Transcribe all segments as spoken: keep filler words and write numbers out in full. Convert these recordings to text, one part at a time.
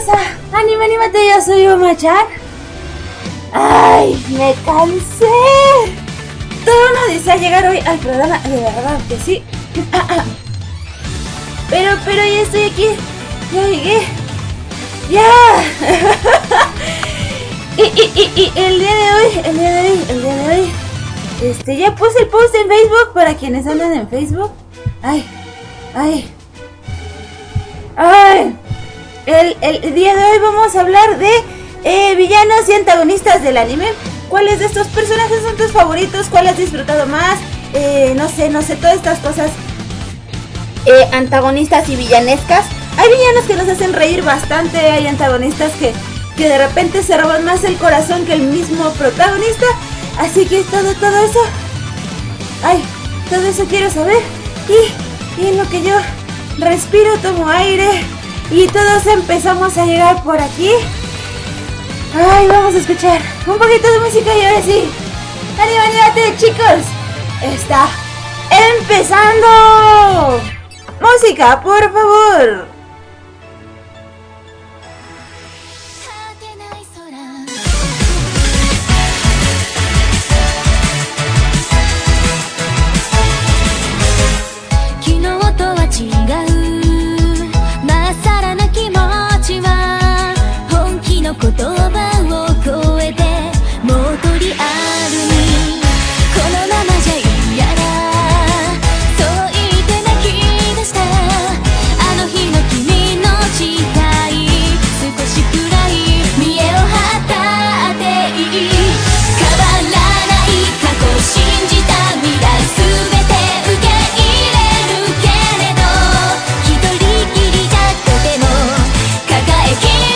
bienvenidos a Anime Animate, yo soy Oma-chan. Ay, me cansé. Todo uno desea llegar hoy al programa, de verdad que sí. Pero, pero ya estoy aquí. Ya llegué. Ya. y, y, y, y el día de hoy, el día de hoy, el día de hoy, este, ya puse el post en Facebook para quienes andan en Facebook. Ay, ay, ay. El, el día de hoy vamos a hablar de eh, villanos y antagonistas del anime. ¿Cuáles de estos personajes son tus favoritos? ¿Cuál has disfrutado más? Eh, no sé, no sé, todas estas cosas eh, antagonistas y villanescas. Hay villanos que nos hacen reír bastante. Hay antagonistas que, que de repente se roban más el corazón que el mismo protagonista. Así que todo, todo eso, ay, todo eso quiero saber. Y, y en lo que yo respiro, tomo aire y todos empezamos a llegar por aquí. Ay, vamos a escuchar un poquito de música y ahora sí, Anime Animate, chicos, está empezando. Música, por favor. 言葉を超えてもう鳥あるにこのままじゃ嫌だそう言って泣き出したあの日の君の誓い少しくらい見栄を張ったっていい変わらない過去を信じた未来全て受け入れるけれど一人きりじゃとても抱えきれ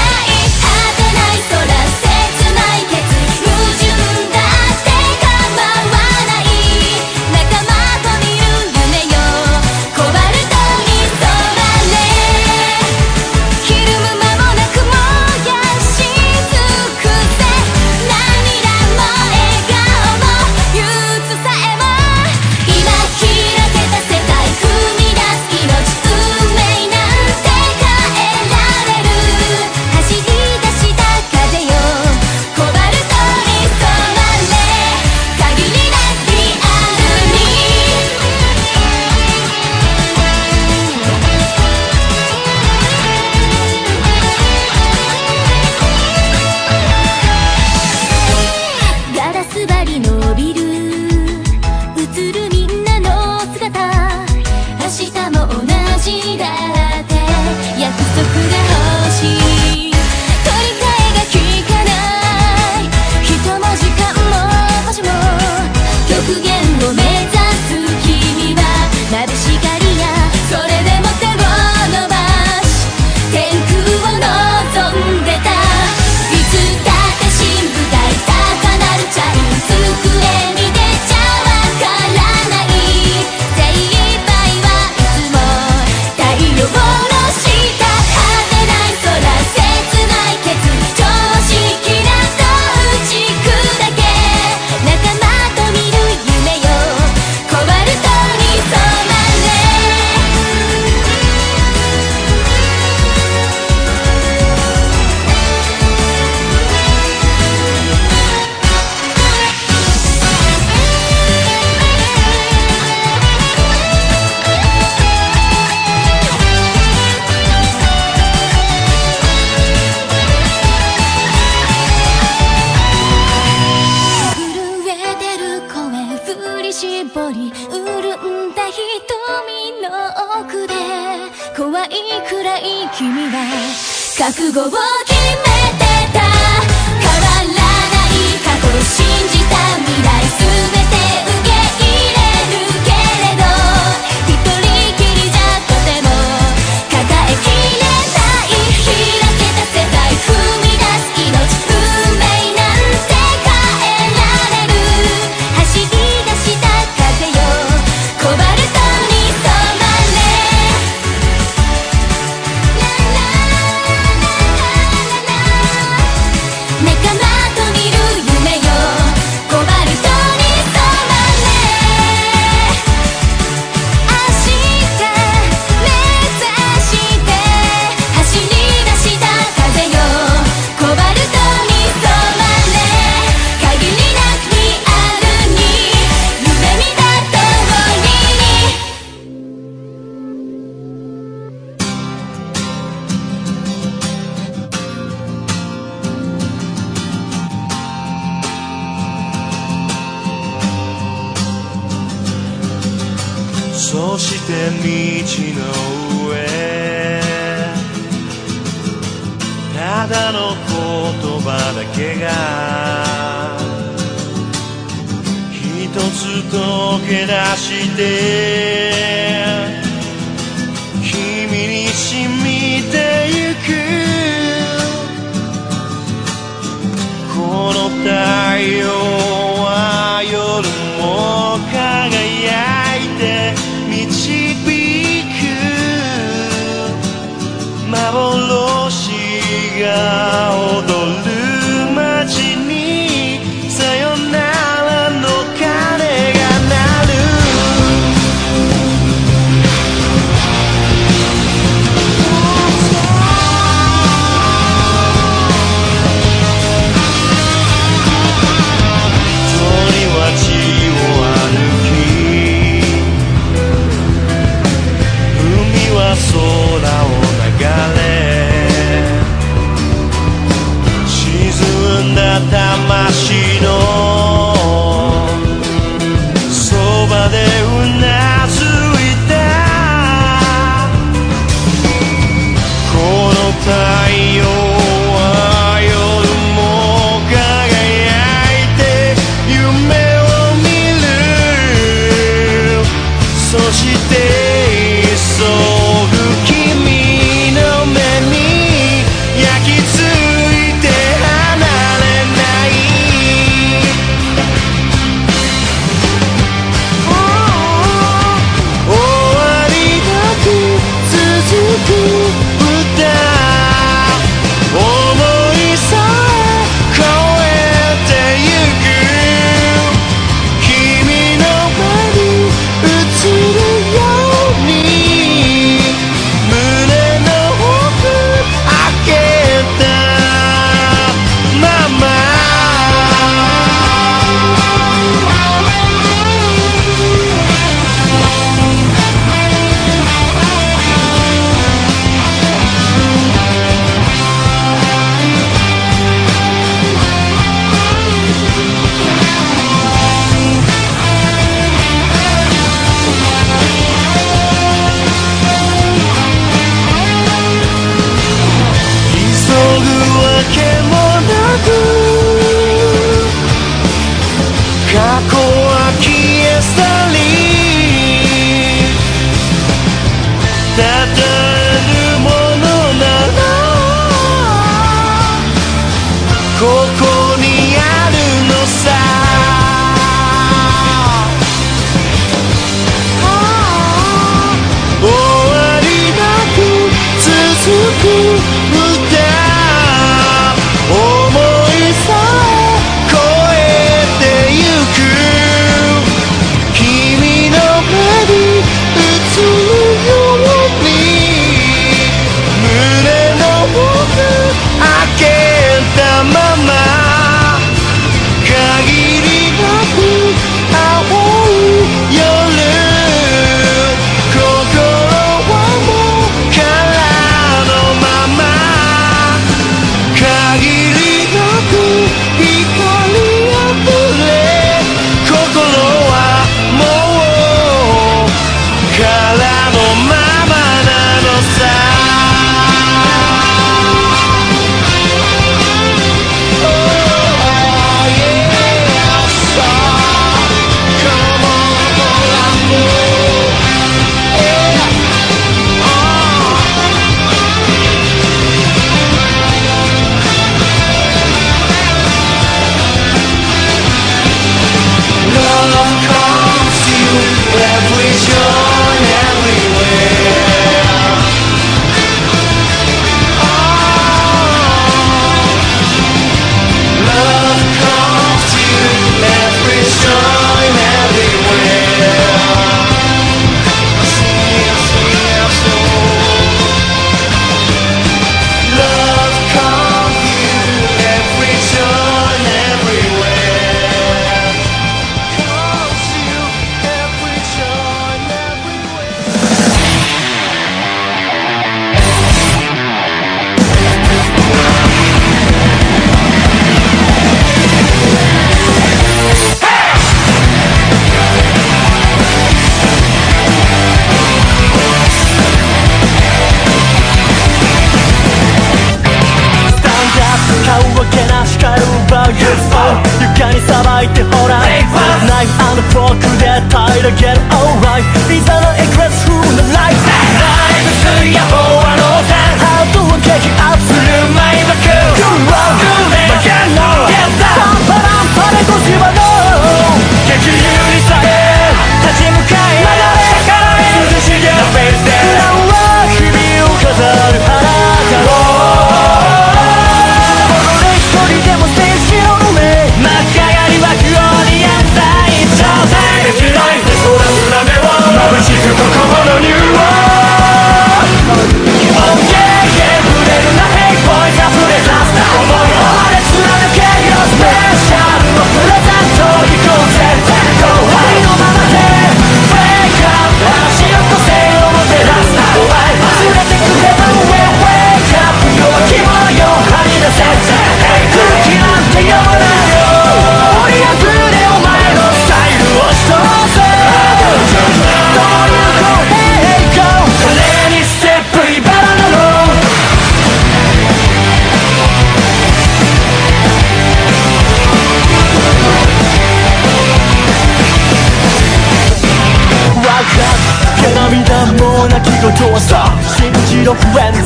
覚悟を決めてた変わらない過去を信じた未来全て受け入れるけれど一人きりじゃとても抱えきれない開けた世界踏み出す命運命なんて変えられる走り出した風よコバルトに染まれララララララして道の上ただの言葉だけが一つ溶け出して君に染みてゆくこの太陽は夜も輝いて導く幻が踊る街にさよならの鐘が鳴る鳥は地を歩き海は空を流れ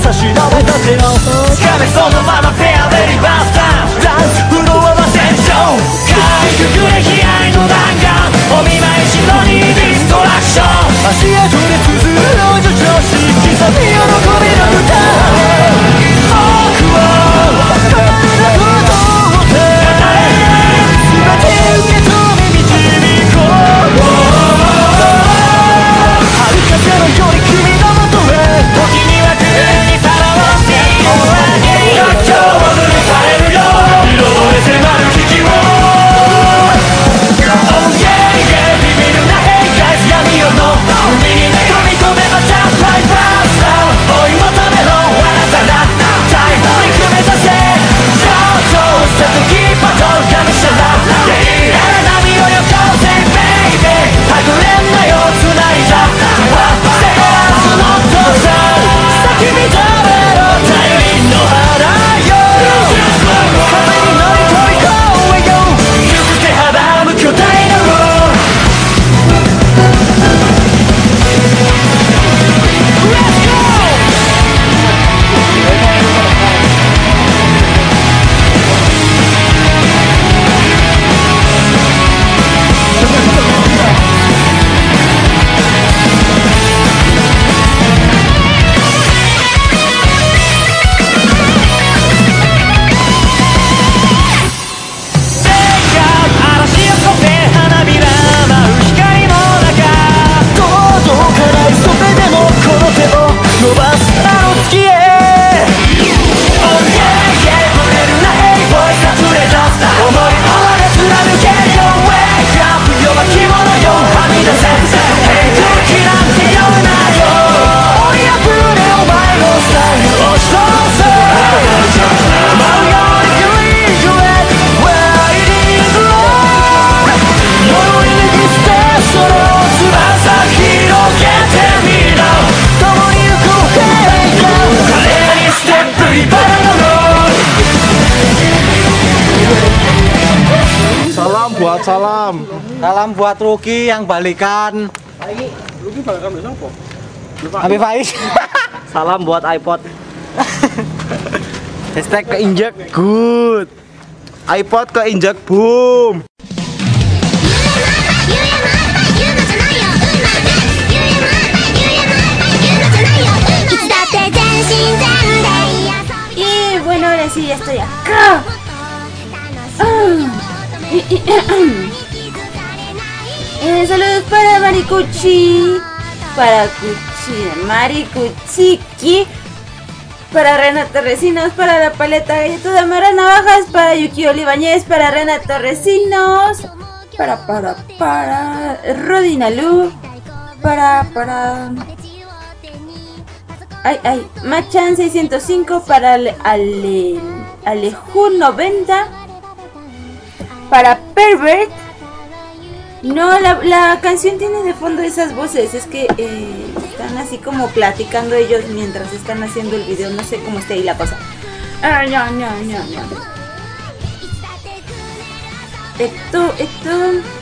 差し伸べた手を掴めそのままペアでリバースターダンスフロアは戦場かいくぐれ悲哀の弾丸お見舞いしのにディストラクション足跡で綴るの助長し刻み喜びの歌僕は変わるなことをって全て受け止め導こう遥かゼロより君のもとへ時にはクルーにさらわして逆境を抜かれるよ色で迫る危機を Oh yeah yeah ビビるな Hey guys 闇夜の海に飛び込めば Just like that追い求めろあなただタイムに組めさせちょっとした時バトルがむしゃらゲイラな波をよこせ Baby はぐれんなよ繋いじゃセカスの父さん先見たれろ大輪の腹よ風に乗り飛び越えよ行く手阻む巨大なロー Let's go! buat salam. Salam buat Ruki yang balikan. Ruki balikan besok kok. Habib Faiz. Salam buat iPod. Hashtag keinjak good. iPod keinjak boom. Y bueno, ahora sí, ya estoy acá. Eh, saludos para Marikuchi, para Kuchi, Marikuchiki, para Renata Recinos, para la paleta Galleta de Mara Navajas, para Yuki Olivañez, para Renata Recinos, para, para, para Rodinalu, para, para... Ay, ay, Machan seiscientos cinco, para Ale, Ale, Alejun noventa, para Pervert. No, la, la canción tiene de fondo esas voces, es que eh, están así como platicando ellos mientras están haciendo el video, no sé cómo está ahí la cosa. Ah, no, no, no, no. Esto, esto...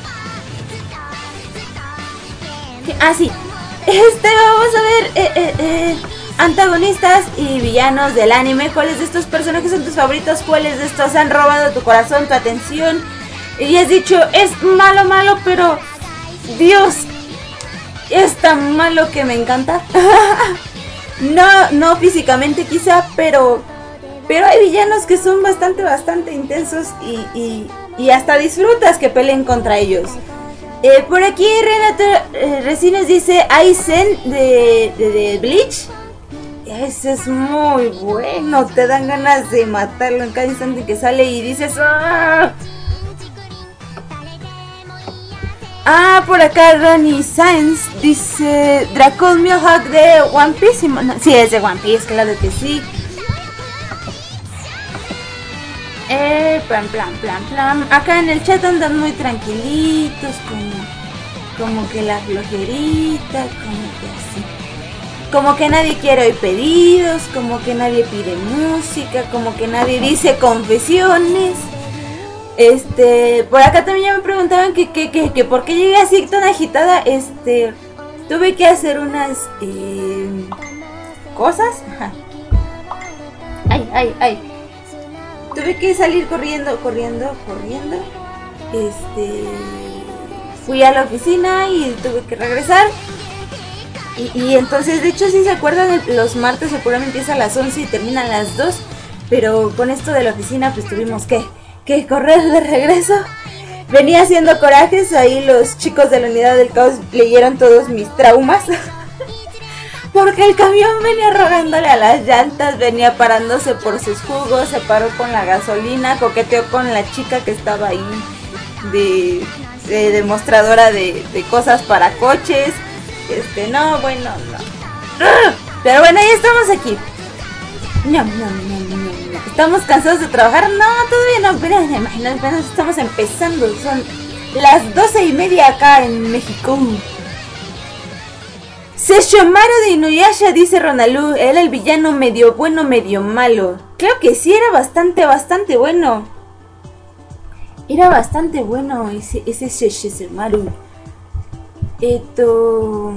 ¿Qué? Ah, sí. Este, vamos a ver, eh, eh, eh, antagonistas y villanos del anime. ¿Cuáles de estos personajes son tus favoritos? ¿Cuáles de estos han robado tu corazón, tu atención? Y has dicho, es malo, malo, pero Dios, es tan malo que me encanta. No, no físicamente quizá, pero pero hay villanos que son bastante, bastante intensos y, y, y hasta disfrutas que peleen contra ellos. Eh, por aquí Renato eh, Recinos dice Aizen de, de, de Bleach. Ese es muy bueno, te dan ganas de matarlo en cada instante que sale y dices ¡ah! Ah, por acá Ronnie Sainz dice Dracon Miohawk de One Piece. No, sí, es de One Piece, claro que sí. Eh, plan, plan, plan, plan. Acá en el chat andan muy tranquilitos, como, como que la flojerita, como que así. Como que nadie quiere hoy pedidos, como que nadie pide música, como que nadie dice confesiones. Este, por acá también ya me preguntaban que, que, que, que por qué llegué así tan agitada. Este, tuve que hacer unas eh, cosas. Ajá. ay, ay, ay. Tuve que salir corriendo, corriendo, corriendo. Este... Fui a la oficina y tuve que regresar. Y, y entonces, de hecho, si se acuerdan, los martes el programa empieza a las once y termina a las dos. Pero con esto de la oficina, pues tuvimos que, que correr de regreso. Venía haciendo corajes, ahí los chicos de la unidad del caos leyeron todos mis traumas. Porque el camión venía rogándole a las llantas, venía parándose por sus jugos, se paró con la gasolina, coqueteó con la chica que estaba ahí de, de demostradora de, de cosas para coches. Este, no, bueno, no. Pero bueno, ya estamos aquí. No, no, no, no, no. ¿Estamos cansados de trabajar? No, todavía no, pero apenas estamos empezando. Son las doce y media acá en México. Sesshomaru de Inuyasha, dice Ronalu, era el villano medio bueno, medio malo. Creo que sí, era bastante, bastante bueno. Era bastante bueno ese, ese Sesshomaru. Esto...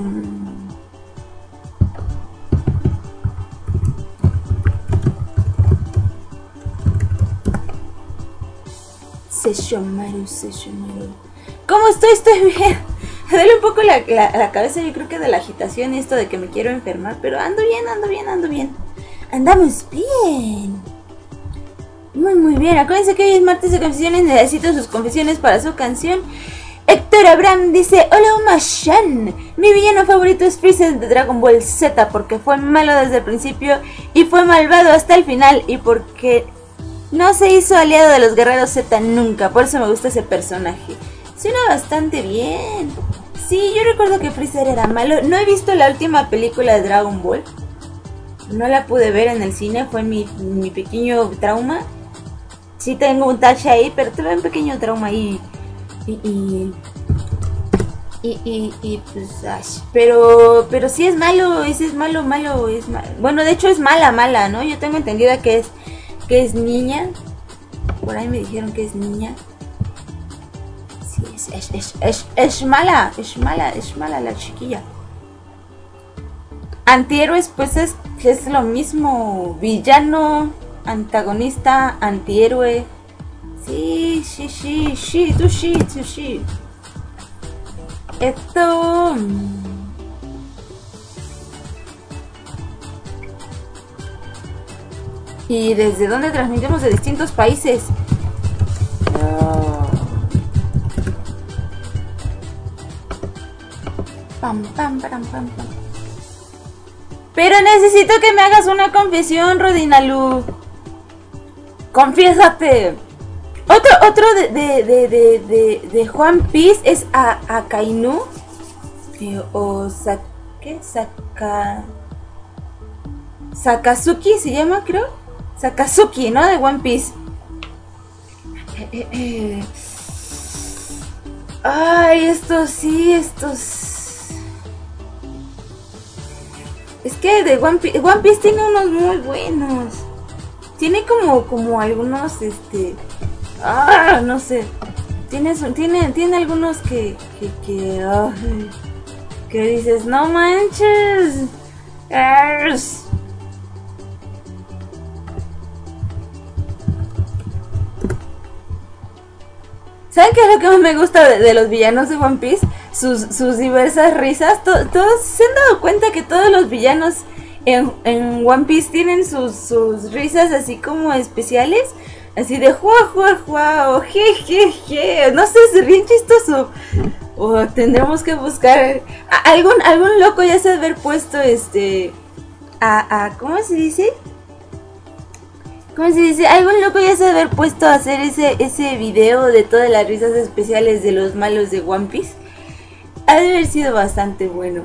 Sesshomaru, Sesshomaru. ¿Cómo estoy? Estoy bien. Me duele un poco la, la, la cabeza, yo creo que de la agitación y esto de que me quiero enfermar, pero ando bien, ando bien, ando bien. Andamos bien. Muy, muy bien. Acuérdense que hoy es martes de confesiones, necesito sus confesiones para su canción. Héctor Abraham dice, hola Uma-chan, mi villano favorito es Freezer de Dragon Ball Z porque fue malo desde el principio y fue malvado hasta el final y porque no se hizo aliado de los guerreros Z nunca, por eso me gusta ese personaje. Suena bastante bien. Sí, yo recuerdo que Freezer era malo. No he visto la última película de Dragon Ball. No la pude ver en el cine, fue mi, mi pequeño trauma. Sí tengo un tache ahí, pero tuve un pequeño trauma ahí. Y... y y, y, y pues... Ay, pero, pero sí es malo, ese es malo, malo, es malo. Bueno, de hecho es mala, mala, ¿no? Yo tengo entendida que es, que es niña. Por ahí me dijeron que es niña. Es, es, es, es, es mala, es mala, es mala la chiquilla. Antihéroes, pues es, es lo mismo. Villano, antagonista, antihéroe. Sí, sí, sí, sí, tú sí, tú sí. Esto... ¿Y desde dónde transmitimos? De distintos países. Oh. Pam, pam, pam, pam, pam. Pero necesito que me hagas una confesión, Rodinalu. Confiésate. Otro, otro de, de, de, de, de, de One Piece es a, Akainu. Eh, o sa, ¿qué? Saka... Sakazuki se llama, creo. Sakazuki, ¿no? De One Piece. Eh, eh, eh. Ay, estos sí, estos... Es que de One Piece, One Piece tiene unos muy buenos. Tiene como, como algunos, este... Ah, no sé. Tiene, tiene, tiene algunos que, que, que, ay, que dices, no manches. Ars. ¿Saben qué es lo que más me gusta de, de los villanos de One Piece? Sus, sus diversas risas. To, todos se han dado cuenta que todos los villanos en, en One Piece tienen sus, sus risas así como especiales. Así de jua, jua, jua, o je, je, je. No sé, es bien chistoso. O tendremos que buscar... A, algún, algún loco ya se ha de haber puesto este... A, a, ¿cómo se dice? ¿Cómo se dice? Algún loco ya se ha de haber puesto a hacer ese, ese video de todas las risas especiales de los malos de One Piece. Ha de haber sido bastante bueno.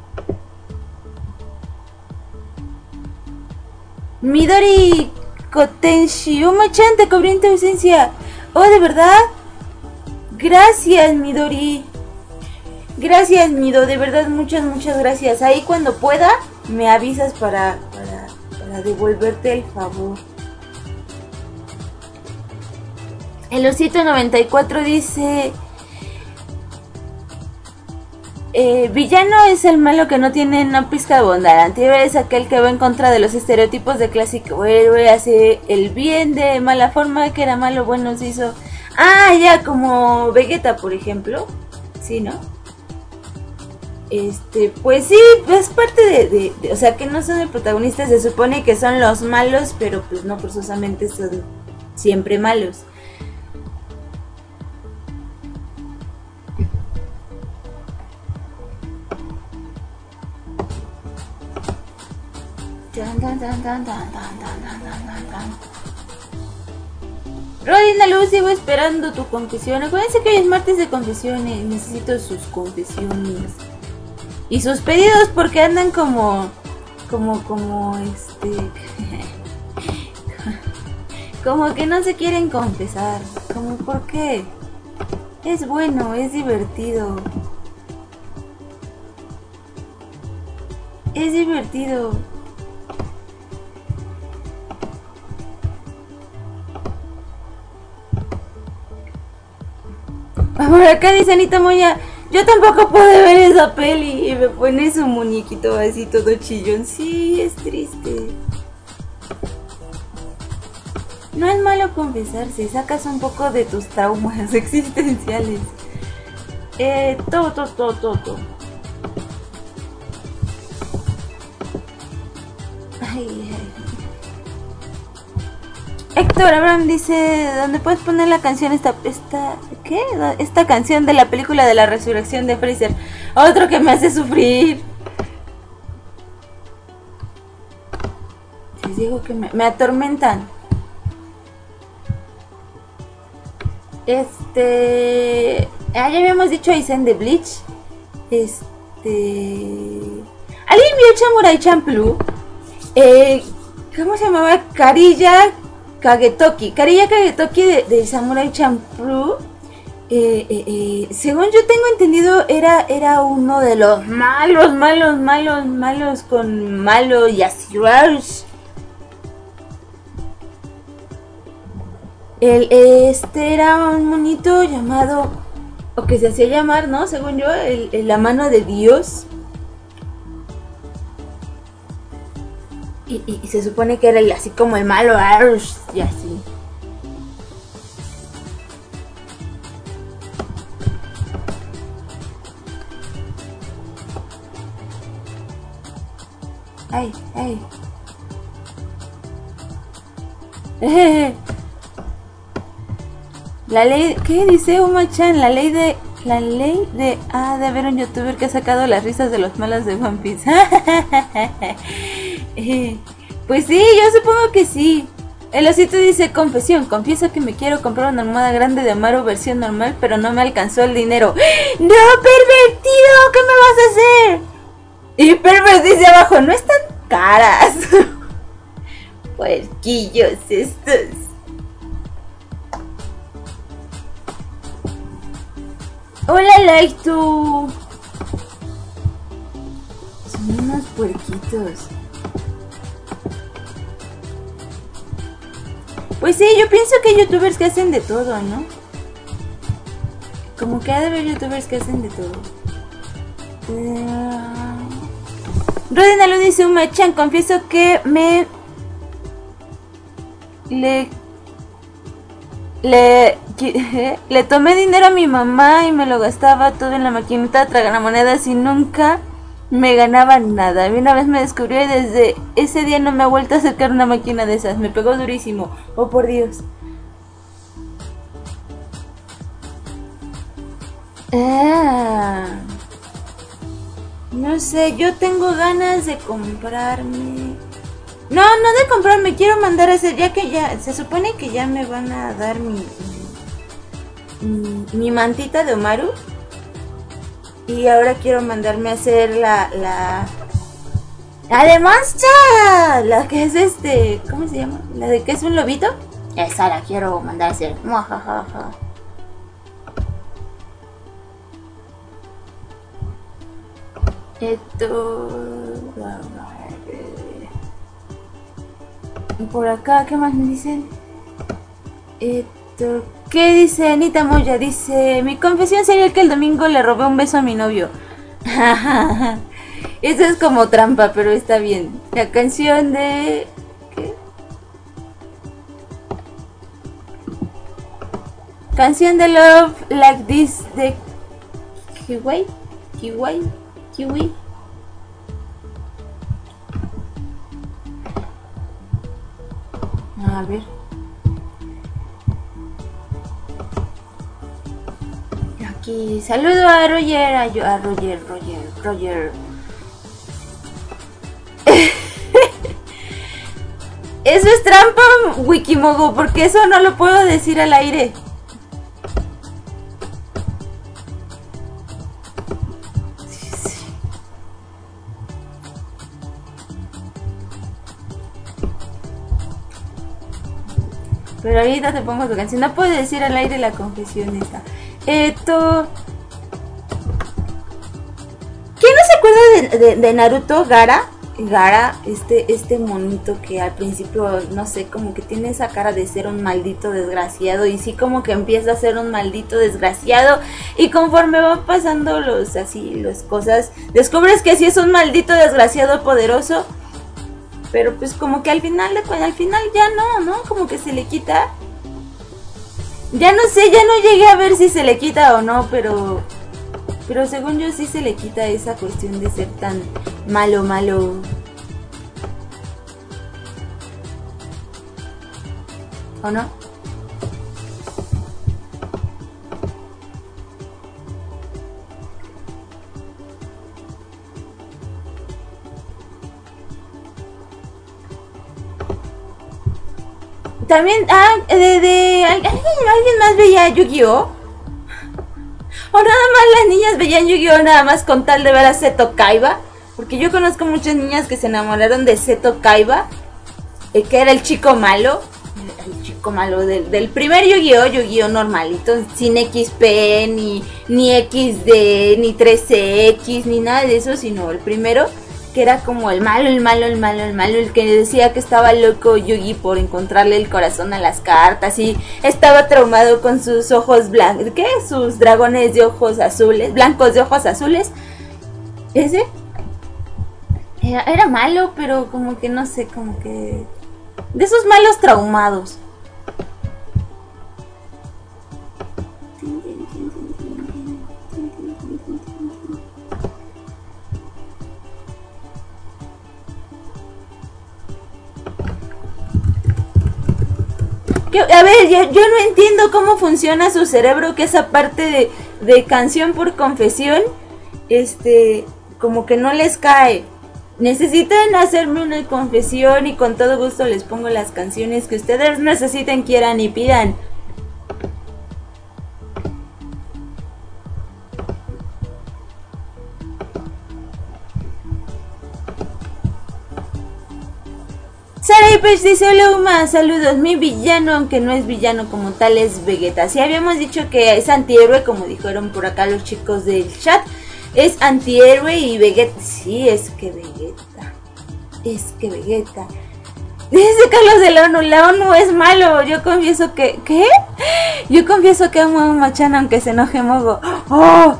Midori Kotenshi, Uma-chan, te cubrí en tu ausencia. Oh, ¿de verdad? Gracias, Midori. Gracias, Mido, de verdad, muchas, muchas gracias. Ahí cuando pueda, me avisas para, para, para devolverte el favor. El osito noventa y cuatro dice... eh, villano es el malo que no tiene una pizca de bondad. Antihéroe es aquel que va en contra de los estereotipos de clásico héroe, hace el bien de mala forma, que era malo, bueno, se hizo... Ah, ya, como Vegeta, por ejemplo. Sí, ¿no? Este, pues sí, es parte de, de, de... O sea, que no son el protagonista, se supone que son los malos, pero pues no forzosamente son siempre malos. Rodina Luz, sigo esperando tu confesión. Acuérdense que hoy es martes de confesiones. Necesito sus confesiones y sus pedidos porque andan como como como este como que no se quieren confesar. Como por qué. Es bueno, es divertido. Es divertido. Por acá dice Anita Moya, yo tampoco pude ver esa peli. Y me pone su muñequito así todo chillón. Sí, es triste. No es malo confesarse, sacas un poco de tus traumas existenciales. Eh, todo, todo, todo, todo. Ay, ay. Héctor Abraham dice, ¿dónde puedes poner la canción esta, esta, qué? Esta canción de la película de la resurrección de Freezer? Otro que me hace sufrir. Les digo que me, me atormentan. Este, ah, ya habíamos dicho Aizen de Bleach. Este, ¿alguien vio Samurai Champloo? Eh, ¿cómo se llamaba? Kariya Kagetoki, Kariya Kagetoki de, de Samurai Champloo, eh, eh, eh, según yo tengo entendido, era, era uno de los malos, malos, malos, malos con malo Yashirash. El, este era un monito llamado, o que se hacía llamar, ¿no? Según yo, el, el, la mano de Dios. Y, y, y se supone que era el, así como el malo Arush, y así. Ay, ay. Eh, la ley, ¿qué dice Uma-chan? La ley de, la ley de, ah, de haber un youtuber que ha sacado las risas de los malos de One Piece. Eh, pues sí, yo supongo que sí. El osito dice, confesión, confieso que me quiero comprar una almohada grande de Amaru versión normal, pero no me alcanzó el dinero. ¡No, pervertido! ¿Qué me vas a hacer? Y Pervert dice abajo, no están caras. Puerquillos estos. Hola, Laitu. Son unos puerquitos. Pues sí, yo pienso que hay youtubers que hacen de todo, ¿no? Como que ha de haber youtubers que hacen de todo. Uh... Rodina lo dice, Uma-chan, confieso que me... Le... Le... Le tomé dinero a mi mamá y me lo gastaba todo en la maquinita de tragamonedas y nunca me ganaba nada. Y una vez me descubrió y desde ese día no me ha vuelto a acercar una máquina de esas. Me pegó durísimo. Oh, por Dios. Ah, no sé, yo tengo ganas de comprarme... No, no de comprarme, quiero mandar a hacer, ya que ya, se supone que ya me van a dar mi... Mi, mi mantita de Omaru. Y ahora quiero mandarme a hacer la... la... Además ya, la que es este, ¿cómo se llama? La de que es un lobito. Esa la quiero mandar a hacer. Muajajaja. Esto... Por acá, ¿qué más me dicen? Esto... ¿Qué dice Anita Moya? Dice, mi confesión sería que el domingo le robé un beso a mi novio. Eso es como trampa, pero está bien. La canción de... ¿qué? Canción de Love Like This de Kiwi, Kiwi, Kiwi. A ver. Aquí saludo a Roger, a, yo, a Roger, Roger, Roger. Eso es trampa, Wikimogo, porque eso no lo puedo decir al aire. Pero ahorita te pongo tu canción. No puedo decir al aire la confesión esta. Esto... ¿Quién no se acuerda de, de, de Naruto? Gara. Gara, este, este monito que al principio, no sé, como que tiene esa cara de ser un maldito desgraciado. Y sí como que empieza a ser un maldito desgraciado. Y conforme van pasando los así, las cosas, descubres que sí es un maldito desgraciado poderoso. Pero pues como que al final, al final ya no, ¿no? Como que se le quita. Ya no sé, ya no llegué a ver si se le quita o no, pero... Pero según yo sí se le quita esa cuestión de ser tan malo, malo. ¿O no? También, ah, de, de, ¿alguien, ¿alguien más veía Yu-Gi-Oh? O nada más las niñas veían Yu-Gi-Oh nada más con tal de ver a Seto Kaiba. Porque yo conozco muchas niñas que se enamoraron de Seto Kaiba, eh, que era el chico malo. El chico malo del, del primer Yu-Gi-Oh, Yu-Gi-Oh normalito, sin X P, ni, ni equis de, ni trece equis, ni nada de eso, sino el primero, que era como el malo, el malo, el malo, el malo, el que decía que estaba loco Yugi por encontrarle el corazón a las cartas y estaba traumado con sus ojos blancos, ¿qué? Sus dragones de ojos azules, blancos de ojos azules. Ese era, era malo, pero como que no sé, como que... de esos malos traumados. Que, a ver, yo, yo no entiendo cómo funciona su cerebro, que esa parte de, de canción por confesión, este, como que no les cae. Necesitan hacerme una confesión y con todo gusto les pongo las canciones que ustedes necesiten, quieran y pidan. Sara Ipech dice: hola Uma, saludos. Mi villano, aunque no es villano como tal, es Vegeta. Si habíamos dicho que es antihéroe, como dijeron por acá los chicos del chat, es antihéroe y Vegeta. Sí, es que Vegeta. Es que Vegeta. Dice Carlos de la ONU: la ONU es malo. Yo confieso que... ¿Qué? Yo confieso que amo a Machan aunque se enoje Mogo. ¡Oh!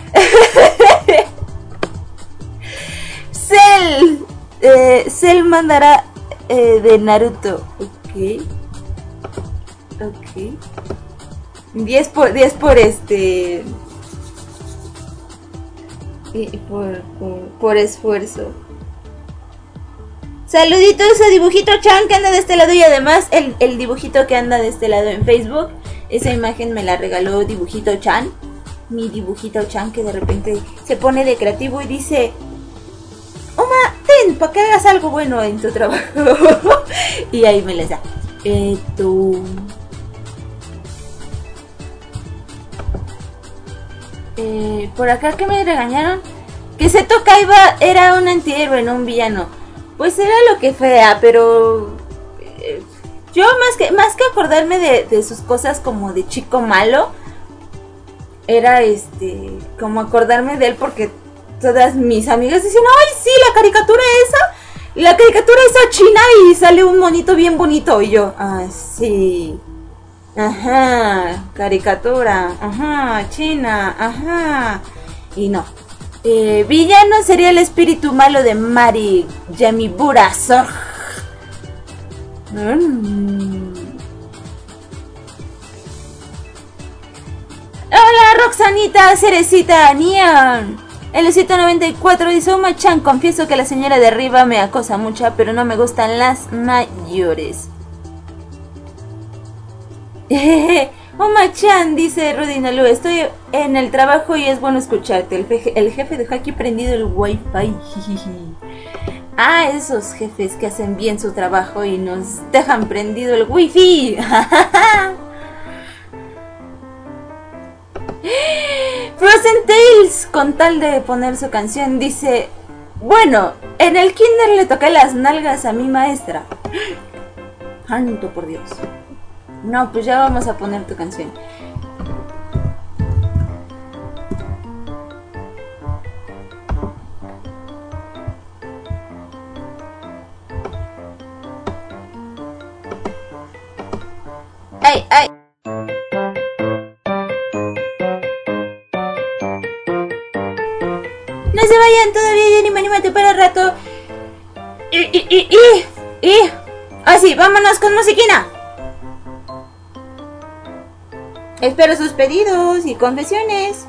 Cell. Eh, Cell mandará... Eh, de Naruto. Ok. Ok. diez por, diez por este... Por, por, por esfuerzo. Saluditos a Dibujito Chan, que anda de este lado. Y además el, el dibujito que anda de este lado en Facebook, esa imagen me la regaló Dibujito Chan. Mi Dibujito Chan, que de repente se pone de creativo y dice: Oma, ten, para que hagas algo bueno en tu trabajo. Y ahí me les da. Esto... Eh, por acá que me regañaron que Seto Kaiba era un antihéroe, no un villano. Pues era lo que fea, pero eh, yo más que más que acordarme de, de sus cosas como de chico malo, era este como acordarme de él, porque todas mis amigas decían: ay, sí, la caricatura esa, la caricatura esa china y sale un monito bien bonito. Y yo: ah, sí. Ajá, caricatura, ajá, china, ajá. Y no, Eh, villano sería el espíritu malo de Mari Yamibura Zorg. Mm. Hola Roxanita, Cerecita, Neon. El Lucito noventa y cuatro dice: Oma-chan, confieso que la señora de arriba me acosa mucho, pero no me gustan las mayores. Oma-chan, dice Rudy Nalu, estoy en el trabajo y es bueno escucharte. El, jefe, el jefe dejó aquí prendido el wifi. Ah, esos jefes que hacen bien su trabajo y nos dejan prendido el wifi. Frozen Tales, con tal de poner su canción, dice: bueno, en el kinder le toqué las nalgas a mi maestra. Santo por Dios. No, pues ya vamos a poner tu canción. ¡Ay, ay! No se vayan todavía, Jenny, anímate para el rato. Y, y, y, y, y. Así, vámonos con musiquina. Espero sus pedidos y confesiones.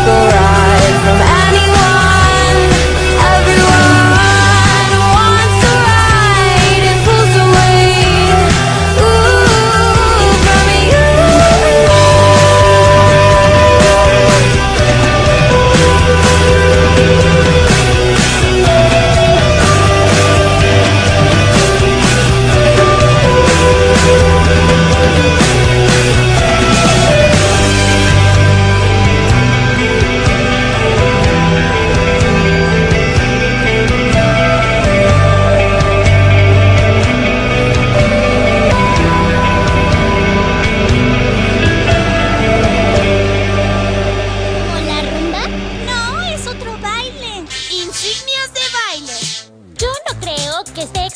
Take a ride from anyone. Everyone wants to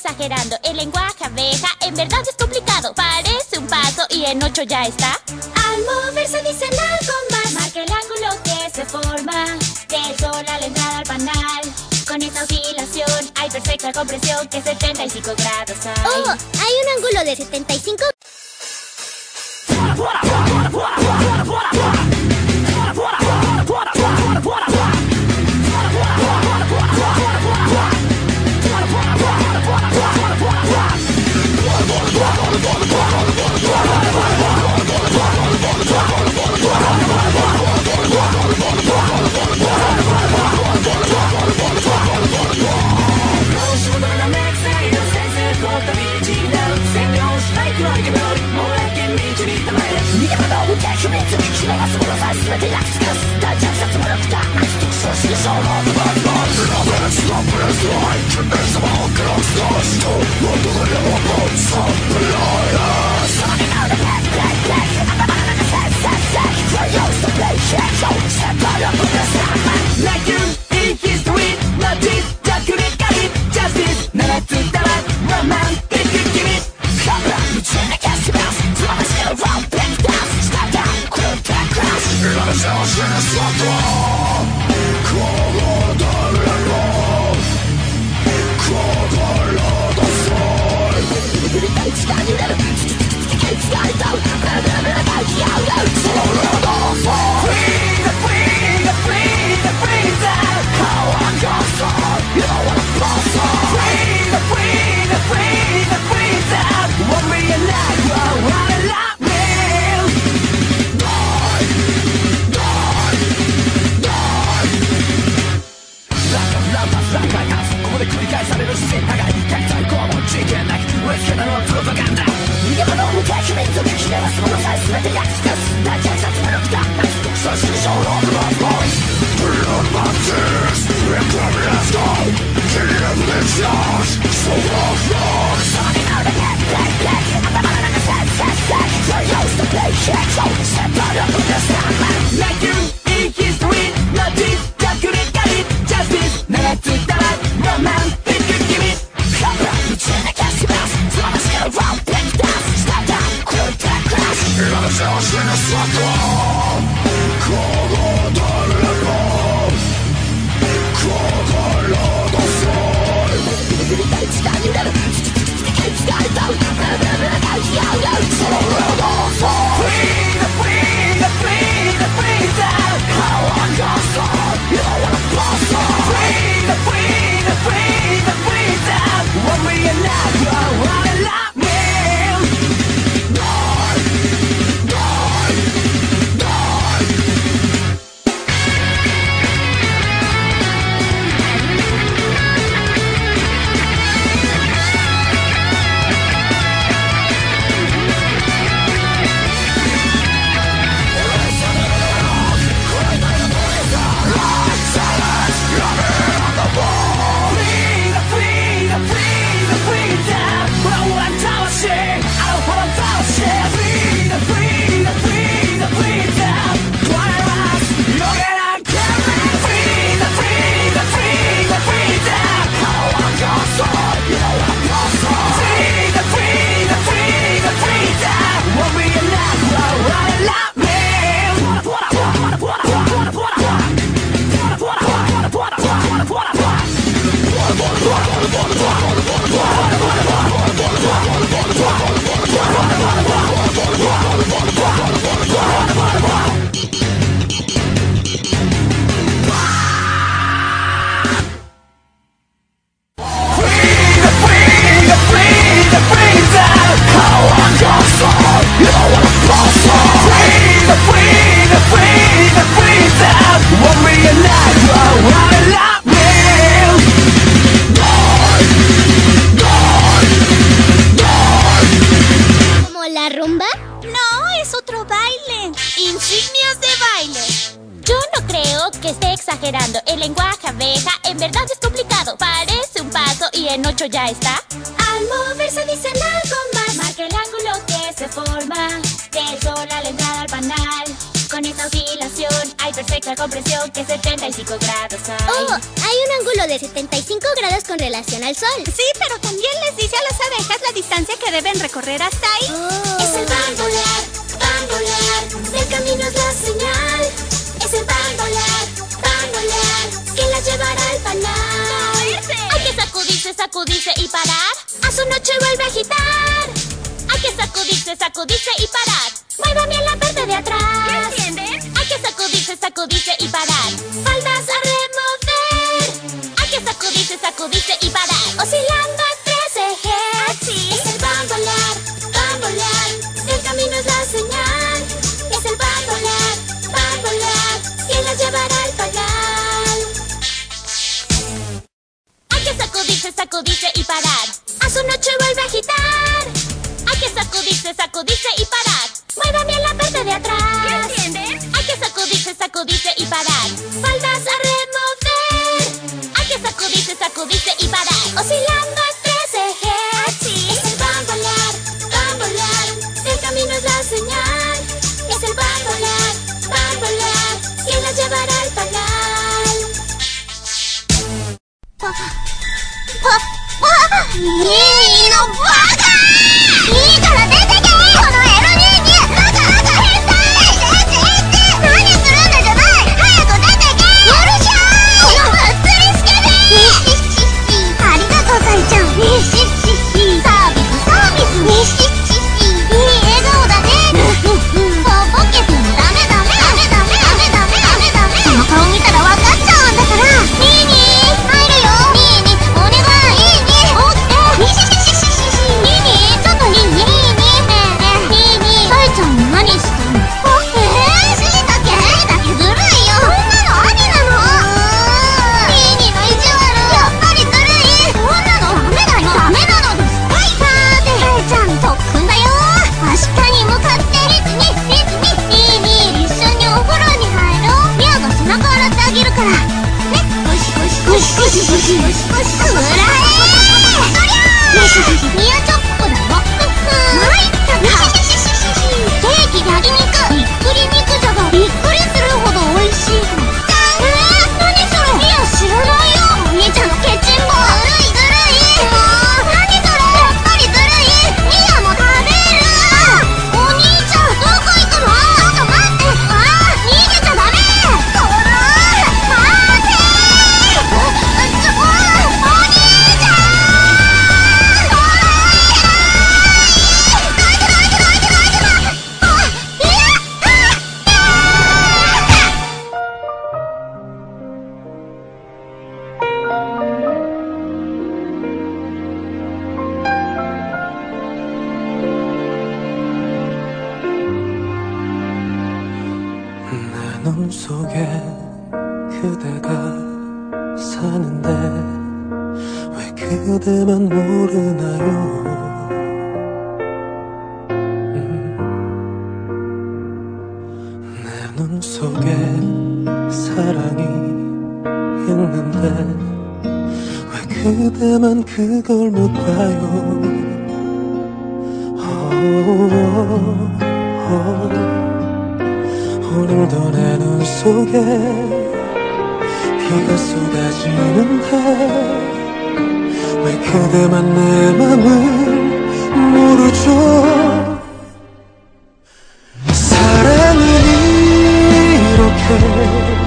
exagerando. El lenguaje abeja en verdad es complicado. Parece un paso y en ocho ya está. Al moverse dicen algo más. Marca el ángulo que se forma del sol a la entrada al panal. Con esta oscilación hay perfecta comprensión que setenta y cinco grados hay. Oh, hay un ángulo de setenta y cinco. El lenguaje abeja en verdad es complicado. Parece un paso y en ocho ya está. Al moverse dicen algo más. Marca el ángulo que se forma del sol a la entrada al panal. Con esta oscilación hay perfecta comprensión que setenta y cinco grados hay. Oh, hay un ángulo de setenta y cinco grados con relación al sol. Sí, pero también les dice a las abejas la distancia que deben recorrer hasta ahí. Oh. Es el bambolear, bambolear, el camino es la señal. Es el bambolear, bambolear, que las llevará al panal. Hay que sacudirse, sacudirse y parar. A su noche vuelve a agitar. Hay que sacudirse, sacudirse y parar. Mueva bien la parte de atrás. ¿Qué entiendes? Hay que sacudirse, sacudirse y parar. Faldas a remover. Hay que sacudirse, sacudirse y parar. Oscilando en tres ejes. Así es el bambolear, bambolear. El camino es la señal. Es el bambolear, bambolear, que las llevará al panal. Hay que sacudirse, sacudirse y parar. A su noche vuelve a agitar. Hay que sacudirse, sacudirse y parar. Mueva bien la parte de atrás. ¿Qué entiendes? Hay que sacudirse, sacudirse y parar. Faldas a remover. Hay que sacudirse, sacudirse y parar. Oscilando en tres ejes. Así es el bambolear, bambolear. El camino es la señal. Es el bambolear, bambolear, que las llevará al panal. ニーニーのバカ！いいから出てけ！このエロニーニー！バカバカ変態！何するんだじゃない！早く出てけ！うるしゃーい！このぶっつりスケベ！にしししありがとうさいちゃん！にしししサービスサービス！にしししいい笑顔だね！ふふふとぼけてもダメダメダメダメダメダメダメダメ！その顔見たら分かっちゃうんだから！ニーニー入るよ！ニーニーお願い！ニシシシシシシニーニーちょっとニーニーニーニーねえニーニーサイちゃん何してんの？あえー、しいたけしいたけずるいよそんなのありなの？ニーニーの意地悪やっぱりずるいそんなのダメだよダメなのですはいさーてサイちゃん特訓だよ明日に向かってリツにリツにニーニー一緒にお風呂に入ろうミャが背中洗ってあげるからねゴシゴシゴシゴシゴシゴシゴシうらえミヤチョップだろ参ったかステーキ焼肉びっくり肉じゃがびっくりするほど美味しいえー、何それミヤ知らないよお兄ちゃんのケチンボずるいずるいもう何それやっぱりずるいミヤも食べるお兄ちゃんどこ行くのちょっと待ってあー逃げちゃダメこら待ってちょお兄ちゃん 눈 속에 그대가 사는데 왜 그대만 모르나요? 음. 내 눈 속에 사랑이 있는데 왜 그대만 그걸 못 봐요? 오, 오, 오. 오늘도 내 눈 속에 비가 쏟아지는데 왜 그대만 내 맘을 모르죠? 사랑은 이렇게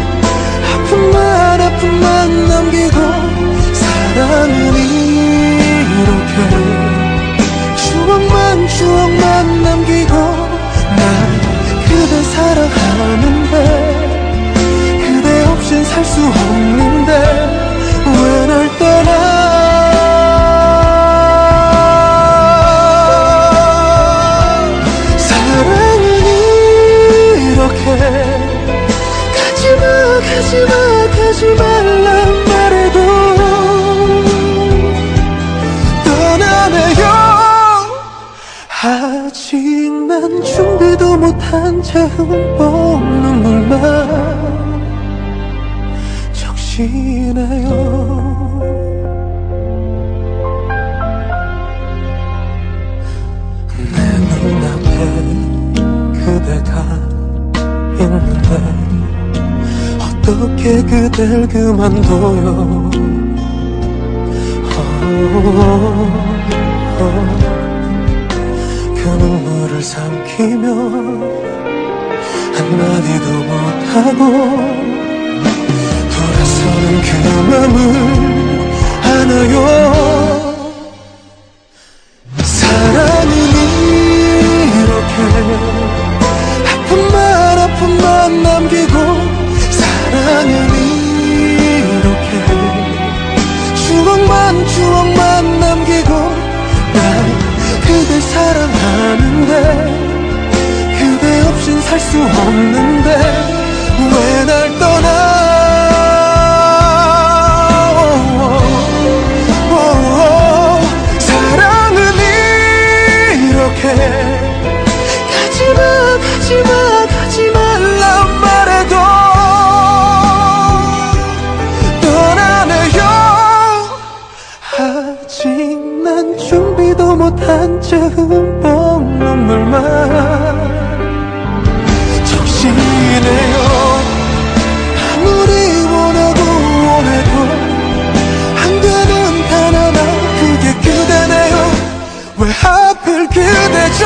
아픔만 아픔만 남기고 사랑은 이렇게 추억만 추억만 남기고 난 그대 사랑하는데 그대 없인 살 수 없는데 왜 날 떠나 사랑은 이렇게 가지마 가지마 가지 말란 말해도 떠나네요 아직 난 준비도 못한 채 흠뻑 눈물만 적시네요 내 눈앞에 그대가 있는 어떻게 그댈 그만둬요. 그 눈물을 삼키며 한마디도 못하고 돌아서는 그 맘을 안아요. 사랑은 이렇게 아픈 말 아픈 말 남기고, 사랑은 이렇게 추억만 추억만 남기고, 난 그댈 사랑하는데 그대 없인 살 수 없는데 왜 날 떠나. 사랑은 이렇게 가지마 가지마 가지 말란 말해도 떠나네요. 아직 난 준비도 못한 채 흠뻑 눈물만 적시네요. 아무리 원하고 원해도 안 되는 단 하나, 그게 그대네요. 왜 하필 그대죠.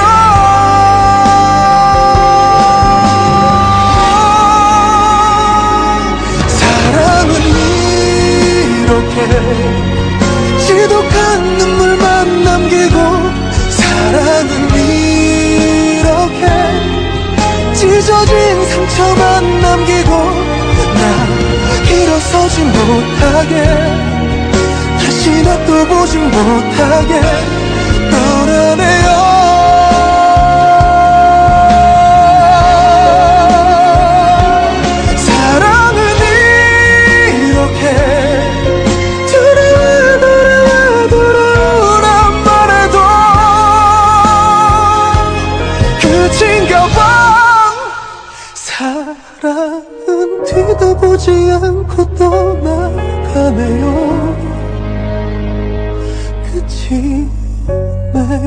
사랑은 이렇게 지독한 눈물만 남기고, 사랑은 이렇게 찢어진 상처만 남기고, 나 일어서지 못하게 다시 놔둬보지 못하게 떠나네요. 사랑은 이렇게 돌아와 돌아와 돌아오란 말해도 끝인가봐. 사랑은 뒤도 보지 않고 떠나가네요. 끝이네요.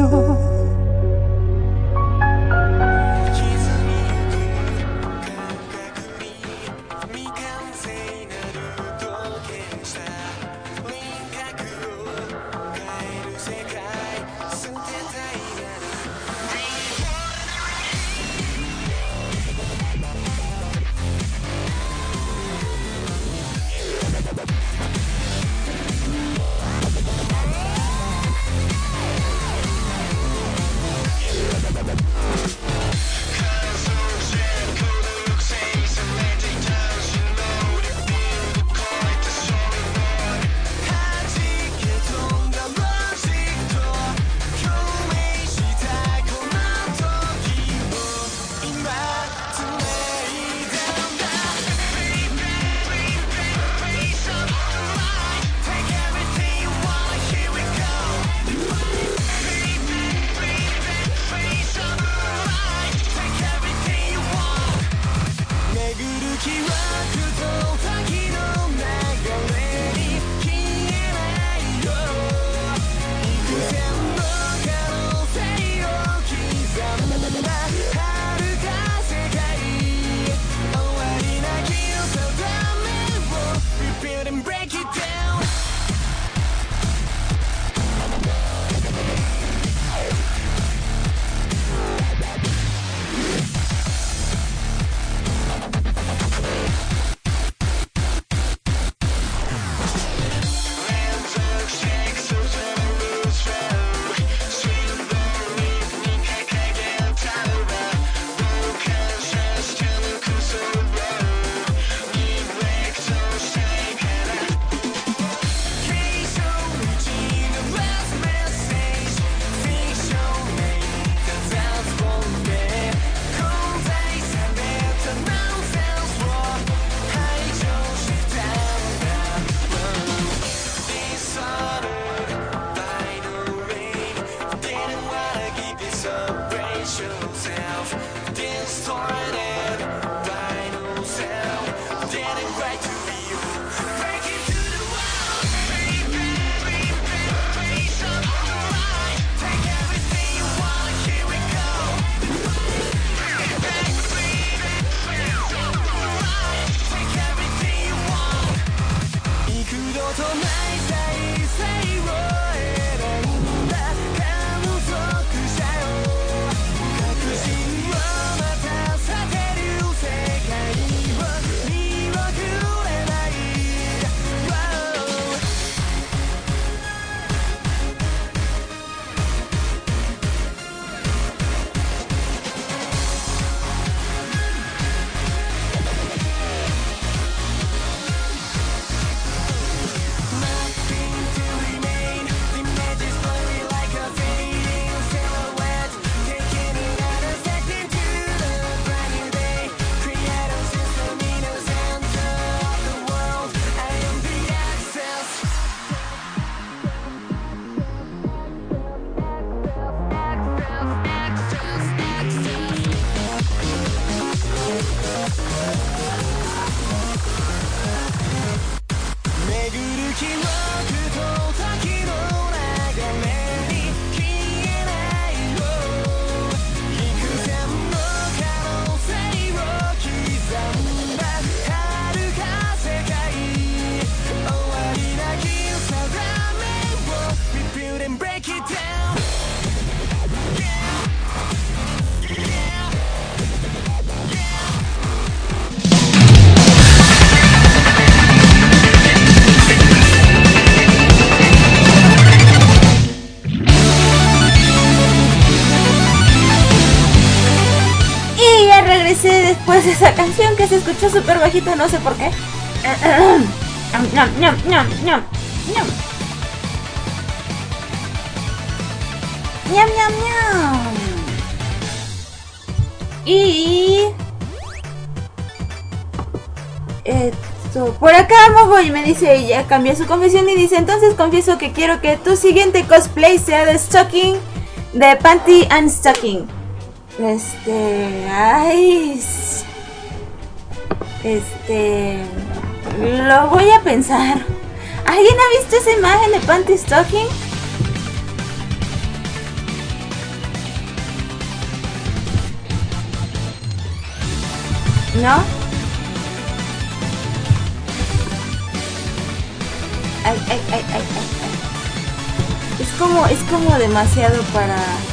esa canción que se escuchó súper bajita, no sé por qué. Ñam, ñam, ñam, ñam, ñam. Ñam, ñam, ñam. Y... Esto, por acá Mogoy me dice, ella cambió su confesión y dice, entonces confieso que quiero que tu siguiente cosplay sea de stocking, de panty and stocking. Este, ay, este, lo voy a pensar. ¿Alguien ha visto esa imagen de panty stocking? ¿No? Ay, ay, ay, ay, ay, ay. Es como, es como demasiado para...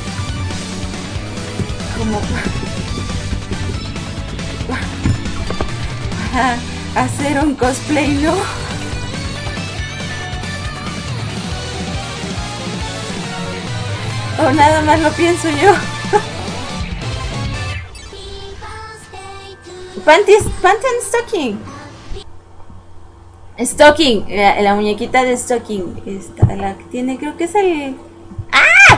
Como... Para hacer un cosplay, ¿no? O nada más lo pienso yo. Panties, panty and stocking. Stocking, la, la muñequita de stocking. Esta, la que tiene, creo que es el... ¡Ah!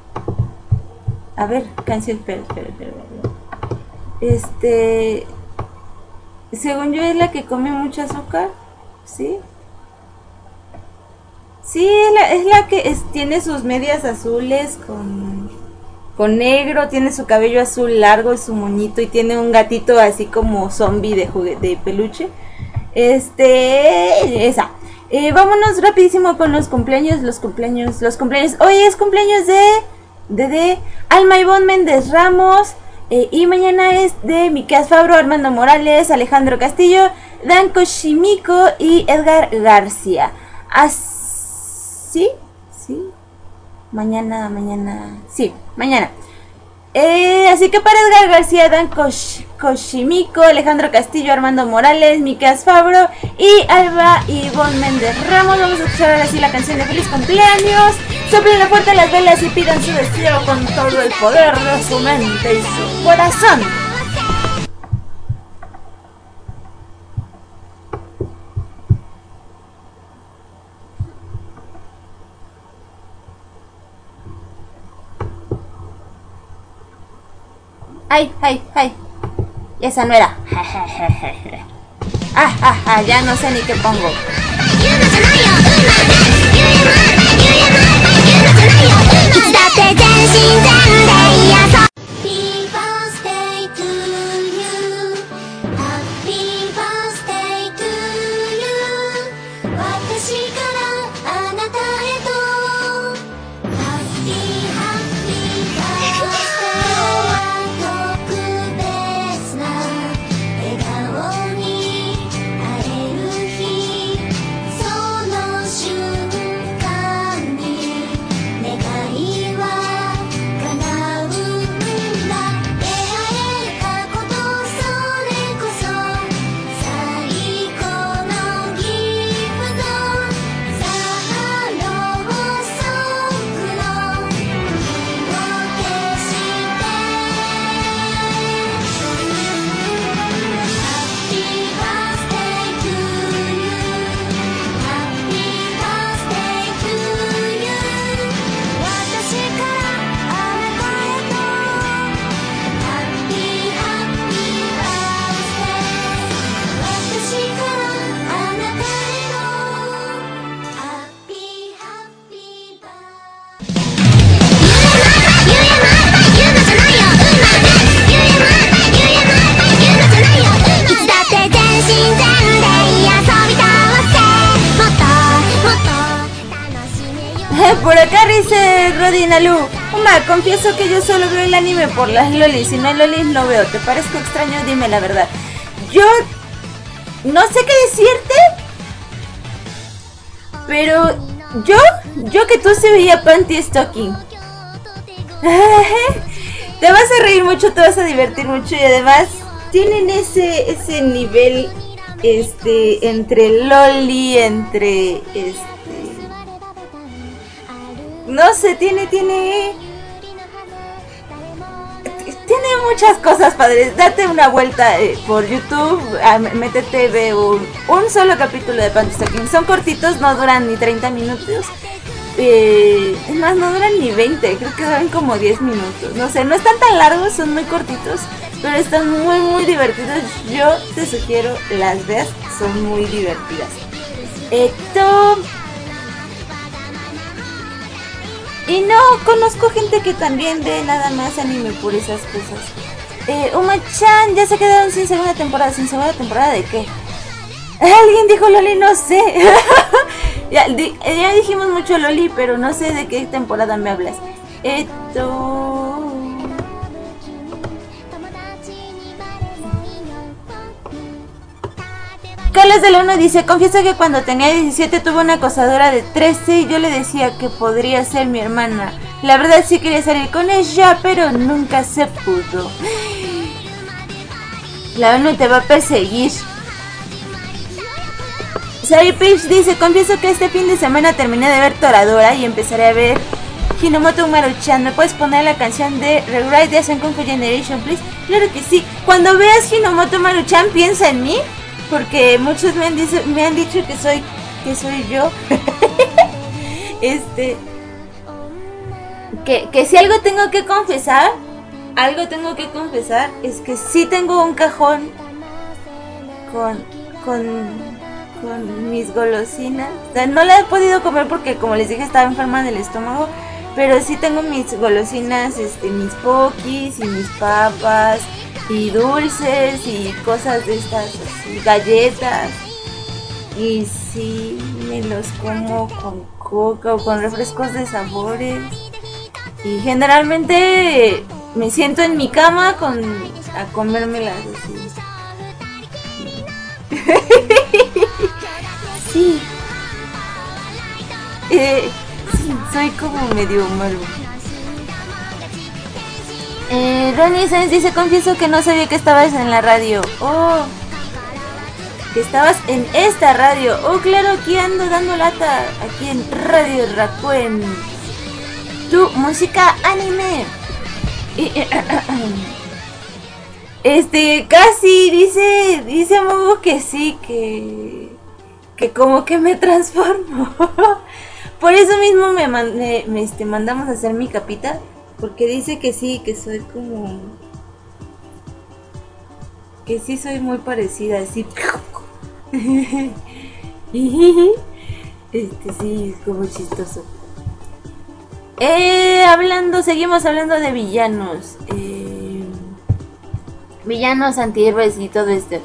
A ver, canción, espera, espera, espera. Este... Según yo es la que come mucho azúcar. ¿Sí? Sí, es la, es la que es, tiene sus medias azules con... Con negro, tiene su cabello azul largo y su moñito y tiene un gatito así como zombie de juguete, de peluche. Este, esa. Eh, vámonos rapidísimo con los cumpleaños, los cumpleaños, los cumpleaños. Hoy es cumpleaños de, de, de Alma Ivonne Méndez Ramos. Eh, y mañana es de Miqueas Fabro, Armando Morales, Alejandro Castillo, Danko Shimiko y Edgar García. Así, sí. Mañana, mañana, sí, mañana. Eh, así que para Edgar García, Dan Kosh, Koshimiko, Alejandro Castillo, Armando Morales, Miqueas Fabro y Alba Ivonne Méndez Ramos. Vamos a escuchar ahora sí la canción de feliz cumpleaños. Soplen la fuerte las velas y pidan su deseo con todo el poder de su mente y su corazón. Ay, ay, ay. Esa no era. Ah, ah, ah, ya no sé ni qué pongo. Por acá dice Rodinalu, Uma, confieso que yo solo veo el anime por las lolis, si no hay lolis no veo. ¿Te parezco extraño? Dime la verdad. Yo no sé qué decirte, pero yo, yo que tú se veía panty stocking. Te vas a reír mucho, te vas a divertir mucho y además tienen ese, ese nivel este entre loli, entre este no sé, tiene, tiene... Tiene muchas cosas padres. Date una vuelta eh, por YouTube, a, métete, ve un, un solo capítulo de Panty Stocking. Son cortitos, no duran ni treinta minutos. Eh, es más, no duran ni veinte, creo que duran como diez minutos. No sé, no están tan largos, son muy cortitos, pero están muy, muy divertidos. Yo te sugiero las veas, son muy divertidas. Esto... Y no, conozco gente que también ve nada más anime por esas cosas. Eh, Uma-chan, ya se quedaron sin segunda temporada. ¿Sin segunda temporada de qué? Alguien dijo Loli, no sé. ya, di, ya dijimos mucho Loli, pero no sé de qué temporada me hablas. Esto... Carlos del uno dice, confieso que cuando tenía diecisiete tuve una acosadora de trece y yo le decía que podría ser mi hermana. La verdad sí quería salir con ella, pero nunca se pudo. La uno te va a perseguir. Sari Page dice, confieso que este fin de semana terminé de ver Toradora y empezaré a ver Hinomoto Maruchan. ¿Me puedes poner la canción de Rewrite de Asan Kung Fu Generation, please? Claro que sí. Cuando veas Hinomoto Maruchan, piensa en mí. Porque muchos me han, dicho, me han dicho que soy que soy yo. este que, que si algo tengo que confesar, algo tengo que confesar es que sí tengo un cajón con con con mis golosinas. O sea, no la he podido comer porque, como les dije, estaba enferma del estómago, pero sí tengo mis golosinas, este, mis pokis y mis papas y dulces y cosas de estas, así, galletas, y sí me los como con coca o con refrescos de sabores, y generalmente me siento en mi cama con a comérmelas así. sí. Eh, sí, soy como medio malo. Eh, Ronnie Sainz dice, confieso que no sabía que estabas en la radio. Oh, que estabas en esta radio. Oh, claro, aquí ando dando lata. Aquí en Radio Rakuen. Tu música anime. Este, casi dice, dice Mogo que sí, que, que como que me transformo. Por eso mismo me, me, me este, mandamos a hacer mi capita. Porque dice que sí, que soy como... Que sí soy muy parecida, así... Este sí, es como chistoso. Eh, hablando, seguimos hablando de villanos. Eh, villanos, antihéroes y todo esto.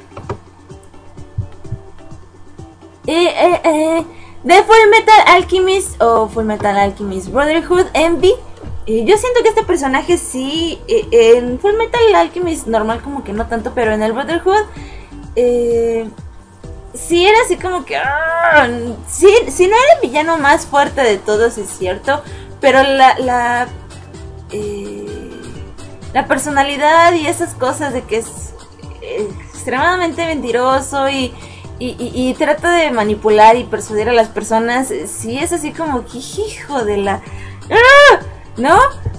Eh, eh, eh. De Full Metal Alchemist o Full Metal Alchemist Brotherhood, Envy. Eh, yo siento que este personaje sí, eh, en Full Metal Alchemist normal como que no tanto, pero en el Brotherhood eh, sí era así como que... Uh, sí, sí no era el villano más fuerte de todos, es cierto, pero la la, eh, la personalidad y esas cosas de que es eh, extremadamente mentiroso y, y, y, y trata de manipular y persuadir a las personas, eh, sí es así como que hijo de la... ¡Ah! ¿No?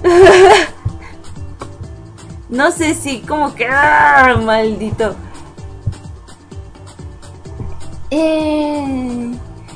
No sé si como que... ¡Ah, maldito! Eh...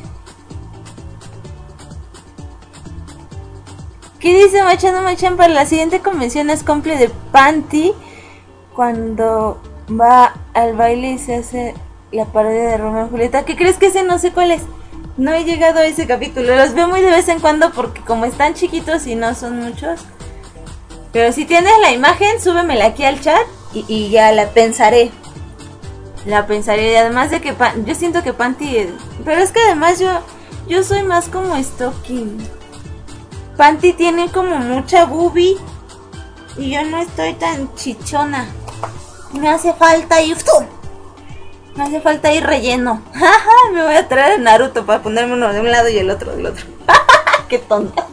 ¿Qué dice Machano Machan? Para la siguiente convención es cumple de Panty. Cuando va al baile y se hace la parodia de Romeo y Julieta. ¿Qué crees que ese no sé cuál es? No he llegado a ese capítulo, los veo muy de vez en cuando porque como están chiquitos y no son muchos. Pero si tienes la imagen, súbemela aquí al chat y, y ya la pensaré. La pensaré, y además de que pan, yo siento que Panty es, pero es que además yo yo soy más como Stocking. Panty tiene como mucha boobie y yo no estoy tan chichona. Me hace falta ir... Me hace falta ir relleno. Me voy a traer el Naruto para ponerme uno de un lado y el otro del otro. Qué tonta.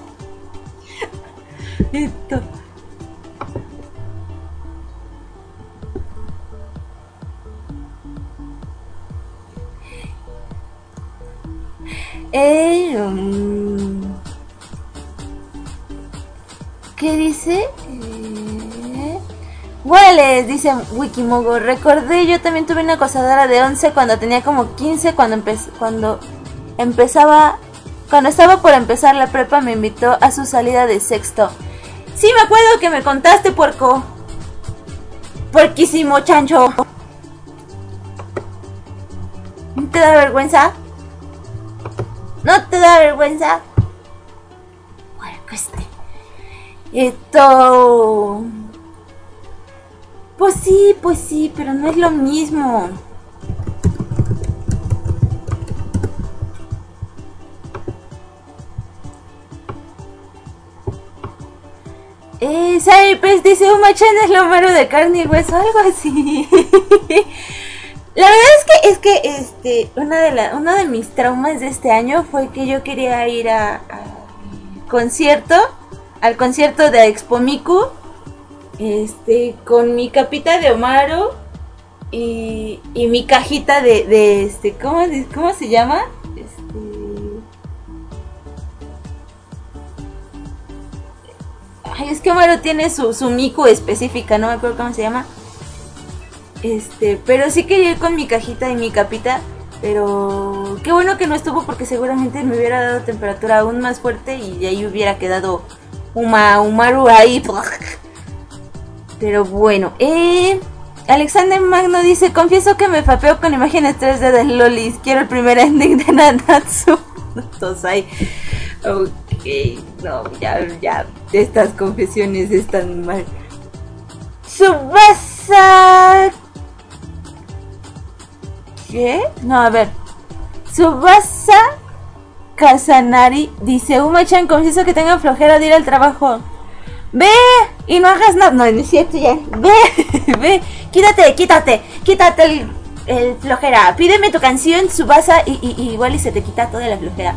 Esto. Eh, um, ¿Qué dice? Eh, Guales, dice Wikimogo. Recordé, yo también tuve una acosadora de once cuando tenía como quince, cuando empe- cuando empezaba, cuando estaba por empezar la prepa, me invitó a su salida de sexto. Sí, me acuerdo que me contaste, puerco. Puerquísimo chancho. ¿No te da vergüenza? ¿No te da vergüenza? Puerco este. Esto... Pues sí, pues sí, pero no es lo mismo. Eh, Saipes dice, Uma-chan es lo malo de carne y hueso, algo así. La verdad es que, es que, este, una de la, uno de mis traumas de este año fue que yo quería ir a, a concierto, al concierto de Expo Miku, este, con mi capita de Omaro y, y mi cajita de, de este, ¿cómo, cómo se llama? Este... Ay, es que Omaro tiene su, su Miku específica, no me acuerdo cómo se llama. Este, pero sí quería ir con mi cajita y mi capita, pero qué bueno que no estuvo porque seguramente me hubiera dado temperatura aún más fuerte y ahí hubiera quedado Uma, Umaru ahí. Pero bueno, eh, Alexander Magno dice, confieso que me fapeo con imágenes tres D de lolis, quiero el primer ending de Nanatsu Tosai. Ok, no, ya, ya, estas confesiones están mal. Subasa... ¿Qué? No, a ver. Subasa Kazanari dice, Uma-chan, confieso que tengo flojera de ir al trabajo. Ve y no hagas nada. No, no es cierto ya. Ve, ve, quítate, quítate, quítate el, el flojera. Pídeme tu canción, Subasa, y, y, y igual y se te quita toda la flojera.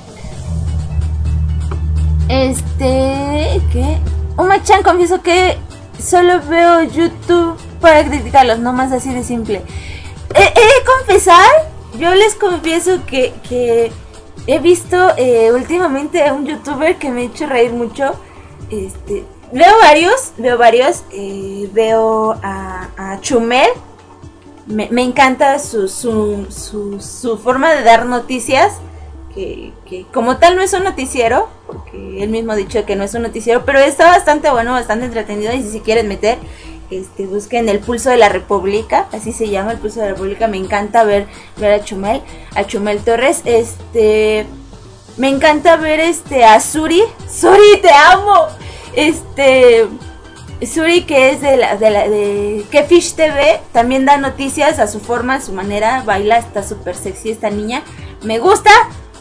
Este, ¿qué? Uma-chan, confieso que solo veo YouTube para criticarlos, no más así de simple. He, he de confesar, yo les confieso que, que he visto eh, últimamente a un youtuber que me ha hecho reír mucho. Este, veo varios, veo varios, eh, veo a, a Chumel, me, me encanta su, su, su, su forma de dar noticias, que, que como tal no es un noticiero, porque él mismo ha dicho que no es un noticiero, pero está bastante bueno, bastante entretenido, y si se quieren meter, este, busquen el Pulso de la República, así se llama, el Pulso de la República. Me encanta ver, ver a Chumel, a Chumel Torres, este... Me encanta ver este a Suri. Suri, te amo. Este Suri, que es de la de la de Kefish T V, también da noticias a su forma, a su manera, baila, está súper sexy esta niña. Me gusta.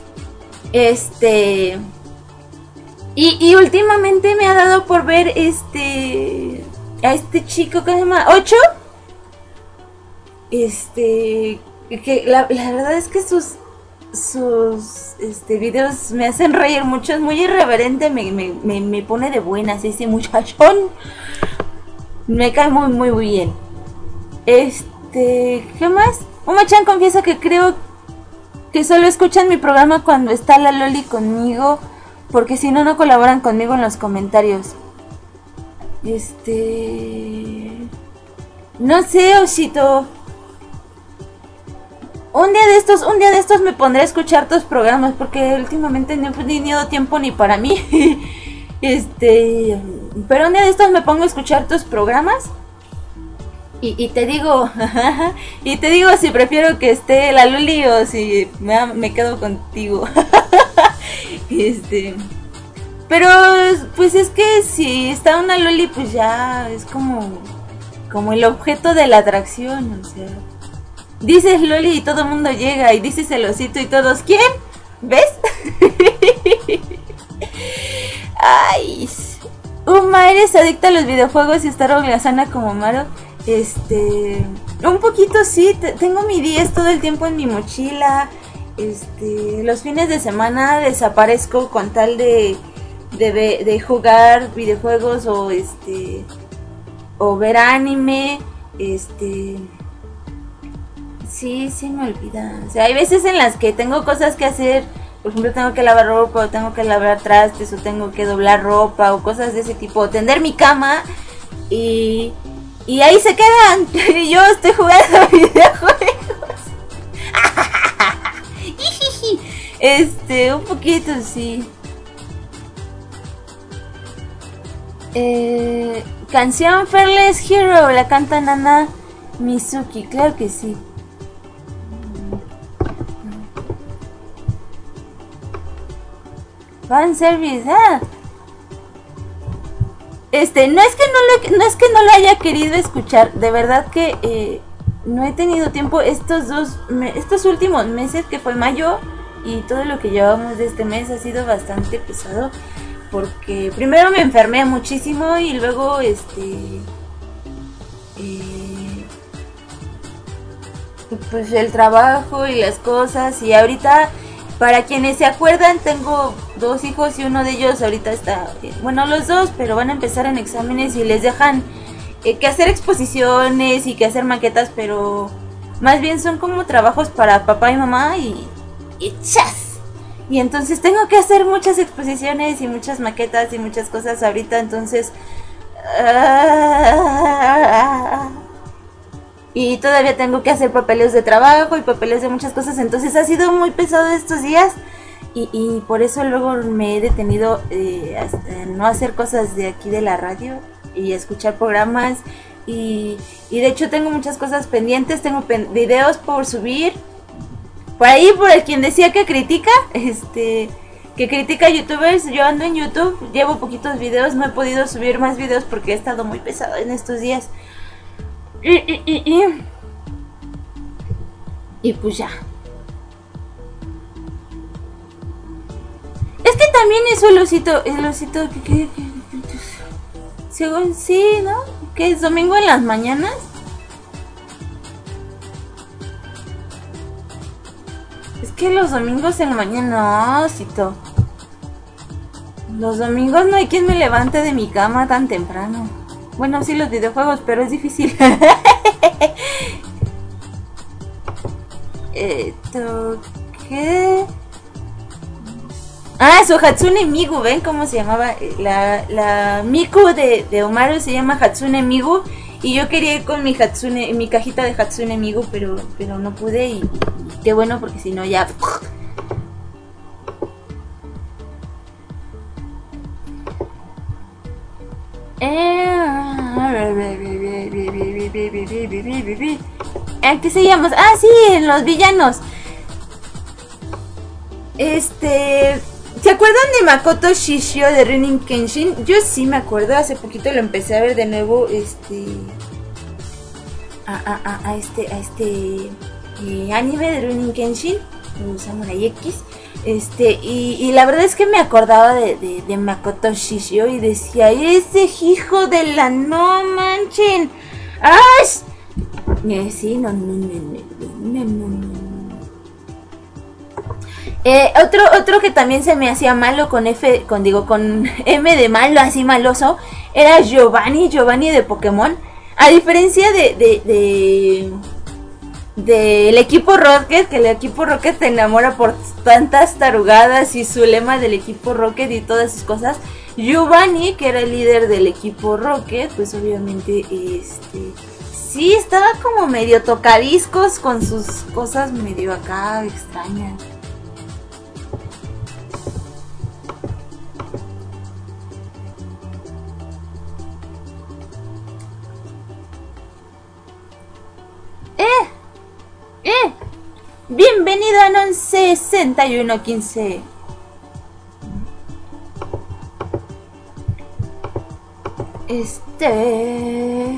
Este y, y últimamente me ha dado por ver este a este chico que se llama Ocho. Este que la, la verdad es que sus sus este videos me hacen reír mucho, es muy irreverente, me, me, me, me pone de buenas ese muchachón, me cae muy muy bien. Este, ¿qué más? Uma-chan, confieso que creo que solo escuchan mi programa cuando está la Loli conmigo, porque si no, no colaboran conmigo en los comentarios. Este, no sé, Oshito. Un día de estos, un día de estos me pondré a escuchar tus programas, porque últimamente no he tenido tiempo ni para mí. Este, pero un día de estos me pongo a escuchar tus programas y, y te digo, y te digo si prefiero que esté la Luli o si me, me quedo contigo. Este, pero pues es que si está una Luli, pues ya es como, como el objeto de la atracción, o sea. Dices Loli y todo el mundo llega, y dices el osito y todos, ¿quién? ¿Ves? Ay, Uma, ¿eres adicta a los videojuegos y estar orgasana como Maro? Este, un poquito sí, tengo mi diez todo el tiempo en mi mochila. Este, los fines de semana desaparezco con tal de, de, de jugar videojuegos o este, o ver anime, este... Sí, sí me olvida. O sea, hay veces en las que tengo cosas que hacer. Por ejemplo, tengo que lavar ropa, o tengo que lavar trastes, o tengo que doblar ropa, o cosas de ese tipo. O tender mi cama. Y, y ahí se quedan. Y yo estoy jugando videojuegos. Este, un poquito, sí. Eh, canción Fearless Hero, la canta Nana Mizuki, claro que sí. Fan service, ah. Este, no es que no, le, no es que no lo haya querido escuchar, de verdad que eh, no he tenido tiempo estos dos, me, estos últimos meses que fue mayo y todo lo que llevamos de este mes ha sido bastante pesado porque primero me enfermé muchísimo y luego este, eh, pues el trabajo y las cosas y ahorita para quienes se acuerdan tengo dos hijos y uno de ellos ahorita está, bueno los dos, pero van a empezar en exámenes y les dejan eh, que hacer exposiciones y que hacer maquetas, pero más bien son como trabajos para papá y mamá y, y ¡chas! Y entonces tengo que hacer muchas exposiciones y muchas maquetas y muchas cosas ahorita, entonces uh, y todavía tengo que hacer papeles de trabajo y papeles de muchas cosas, entonces ha sido muy pesado estos días y, y por eso luego me he detenido eh, a no hacer cosas de aquí de la radio y escuchar programas y, y de hecho tengo muchas cosas pendientes, tengo pen videos por subir, por ahí por el quien decía que critica, este... que critica a youtubers, yo ando en YouTube, llevo poquitos videos, no he podido subir más videos porque he estado muy pesado en estos días. Y, y, y, y. y pues ya. Es que también es el osito, el osito que, que, que, que según sí, ¿no? Que es domingo en las mañanas. Es que los domingos en la mañana, no, osito. Los domingos no hay quien me levante de mi cama tan temprano. Bueno, sí los videojuegos, pero es difícil. Esto, ¿qué? Ah, su Hatsune Migu, ¿ven cómo se llamaba? La, la Miku de, de Omaru se llama Hatsune Migu. Y yo quería ir con mi Hatsune, mi cajita de Hatsune Migu, pero, pero no pude y, y qué bueno porque si no ya... ¿En qué seguíamos? Ah, sí, en los villanos. Este... ¿Se acuerdan de Makoto Shishio de Rurouni Kenshin? Yo sí me acuerdo, hace poquito lo empecé a ver de nuevo, este... A, a, a, a este, a este eh, anime de Rurouni Kenshin, Samurai X. Este, y, y la verdad es que me acordaba de, de, de Makoto Shishio y decía, ese hijo de la no manchen. ¡Ay! Eh, sí, no, no, no, no, no, no, no. Eh, otro, otro que también se me hacía malo con F, con digo, con M de malo, así maloso, era Giovanni, Giovanni de Pokémon. A diferencia de, de, de del equipo Rocket, que el equipo Rocket te enamora por tantas tarugadas y su lema del equipo Rocket y todas sus cosas, Giovanni, que era el líder del equipo Rocket, pues obviamente este sí estaba como medio tocadiscos con sus cosas medio acá extrañas. ¡Eh! ¡Eh! Bienvenido a Non sesenta y uno quince. Este...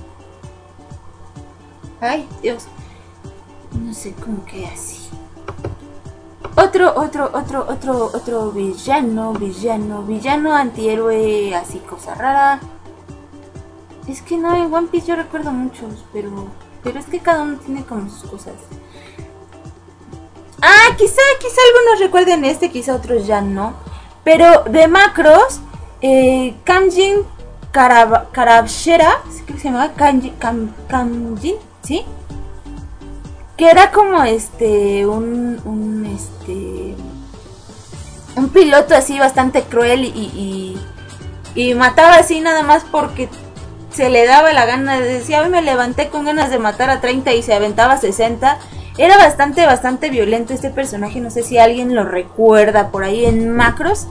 Ay, Dios. No sé cómo que así. Otro, otro, otro, otro, otro villano, villano, villano, antihéroe, así cosa rara. Es que no, en One Piece yo recuerdo muchos, pero... Pero es que cada uno tiene como sus cosas. Ah, quizá, quizá algunos recuerden este, quizá otros ya no. Pero de Macross, eh, Kanjin Karab Karabshera, ¿qué se llama? Kanjin, Kam, Kanjin, ¿sí? Que era como este, un, un, este, un piloto así bastante cruel y, y, y mataba así nada más porque se le daba la gana, decía, hoy me levanté con ganas de matar a treinta y se aventaba sesenta. Era bastante, bastante violento este personaje, no sé si alguien lo recuerda por ahí en Macros.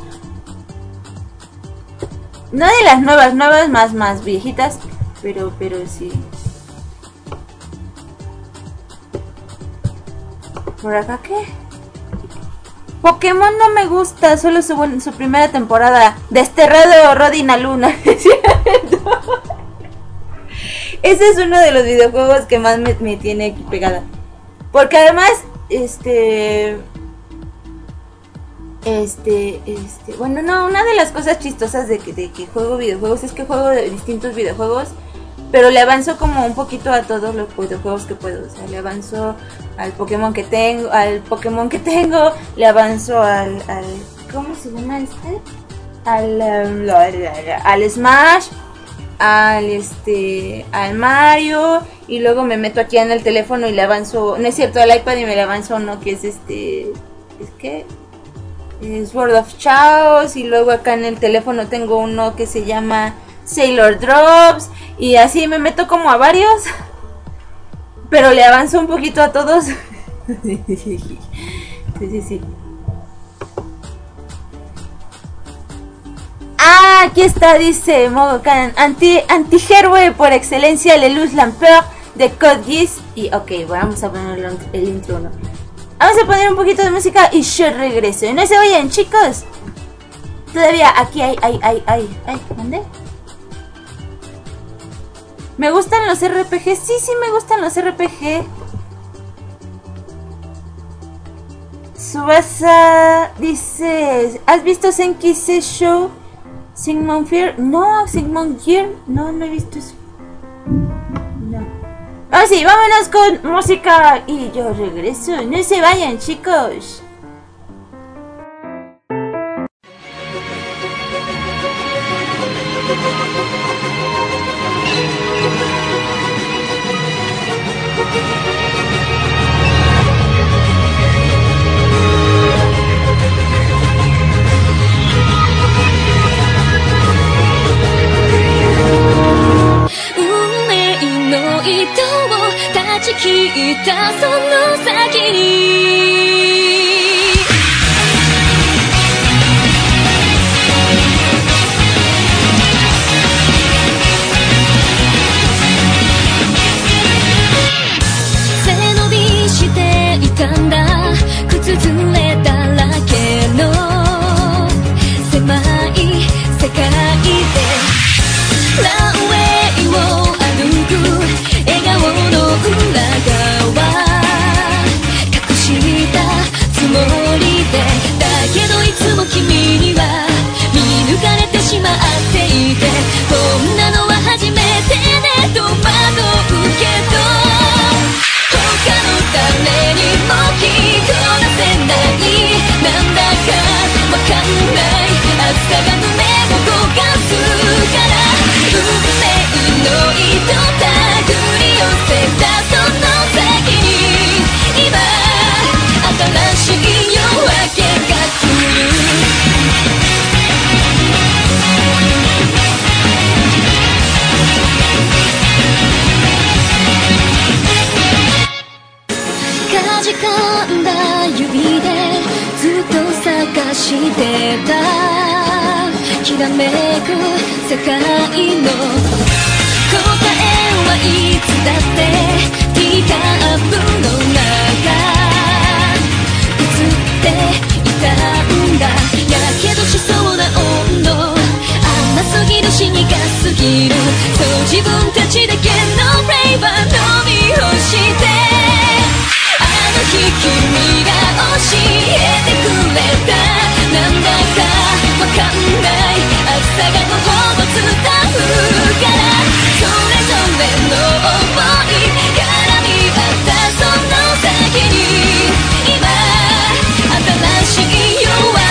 No de las nuevas, nuevas más, más viejitas, pero, pero sí. ¿Por acá qué? Pokémon no me gusta, solo su, su primera temporada. Desterrado Rodin a Luna. Ese es uno de los videojuegos que más me, me tiene aquí pegada. Porque además, este... Este, este... Bueno, no, una de las cosas chistosas de que, de que juego videojuegos es que juego de distintos videojuegos. Pero le avanzo como un poquito a todos los videojuegos que puedo. O sea, le avanzo al Pokémon que tengo, al Pokémon que tengo, le avanzo al, al ¿cómo se llama este? Al, um, al, al Smash, al este, al Mario, y luego me meto aquí en el teléfono y le avanzo, no es cierto, al iPad y me le avanzo uno que es este, es que es World of Chaos, y luego acá en el teléfono tengo uno que se llama Sailor Drops, y así me meto como a varios, pero le avanzo un poquito a todos. Sí, sí, sí. Ah, aquí está, dice Mogokan, anti, anti-héroe por excelencia, Leluz Lampeur de Code Geass. Y ok, vamos a poner el, el intro, ¿no? Vamos a poner un poquito de música y yo regreso. No se vayan, chicos. Todavía aquí hay, hay, hay, hay, hay, ¿dónde? ¿Me gustan los R P G? Sí, sí me gustan los R P G. Subasa dice, ¿has visto Senkisei Show? Sigmund Fear? No, Sigmund Gear. No, no he visto eso. No. Ah, sí, vámonos con música y yo regreso. No se vayan, chicos. You're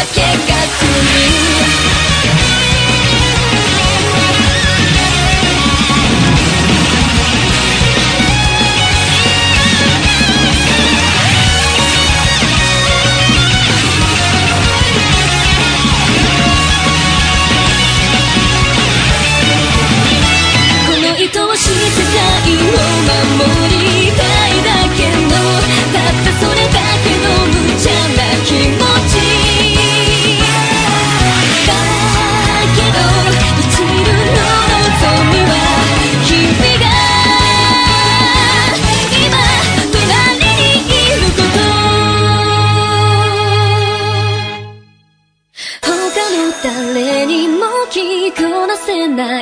らせない、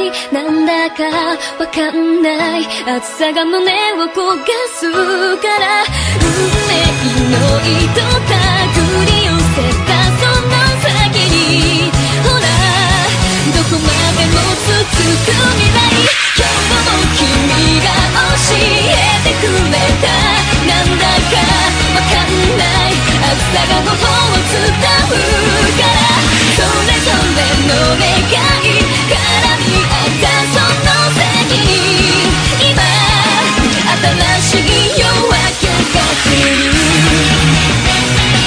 なんだかわかんない暑さが胸を焦がすから、運命の糸手繰り寄せたその先に、ほらどこまでも続く未来、今日も君が教えてくれた、なんだかわかんない暑さが頬を伝うから、それぞれの願い絡み合ったその先に、今新しい夜明けが来る。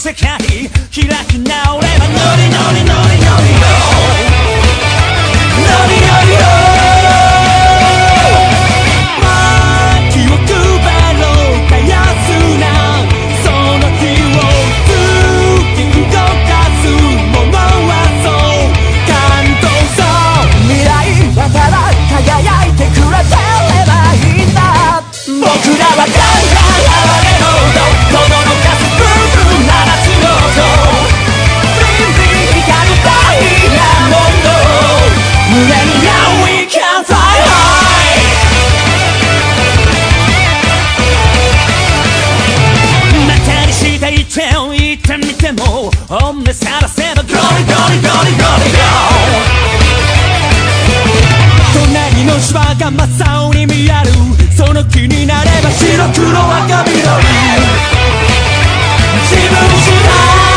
世界開き直ればノリノリノリノリノリよノリノリよ気を配ろうたやすなその日を突き動かすものはそう感動そう未来だから輝いてくれてればいいんだ僕らはガンガン暴れろと轟かすブンブン鳴らすのとブリンブリン光るダイヤモンド胸に Now we can fly high またにしていて言ってみても本音さらせば Glory glory glory glory glory 隣の芝が真っ青に見えるその気になれば白黒赤緑自分次第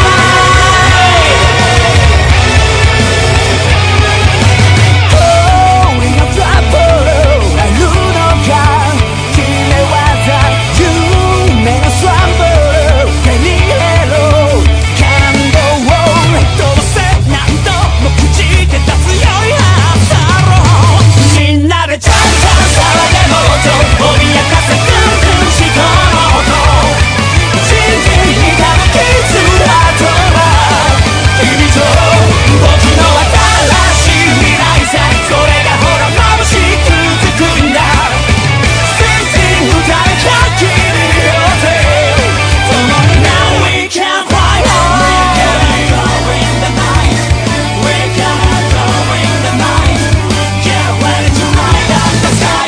氷のトラブルあるのか決め技夢のスランブル手に入れろ感動をどうせ何度も口で出すよりはだろうみんなでチャンチャン騒げもっと脅かせグングンしともうと人生にたら傷だとは君と僕の新しい未来さそれがほら眩しくつくんだ全然歌えた君よってその Now we can fly high We gotta go in the night We gotta go in the night Get ready to light up the sky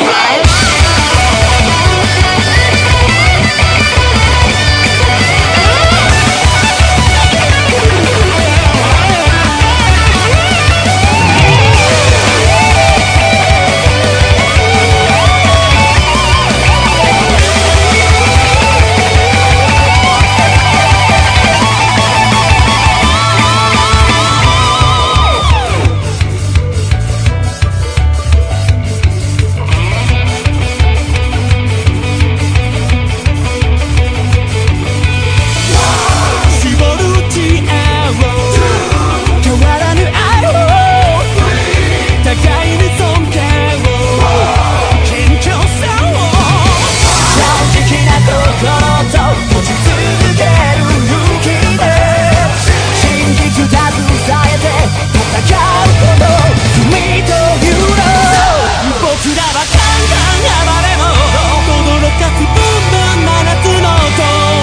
絞る知恵を変わらぬ愛を互いに尊敬を謙虚さを正直な心と持ち続ける勇気で真実携えて戦うこと君というの僕らはガンガン暴れも驚かすブンブン真夏の音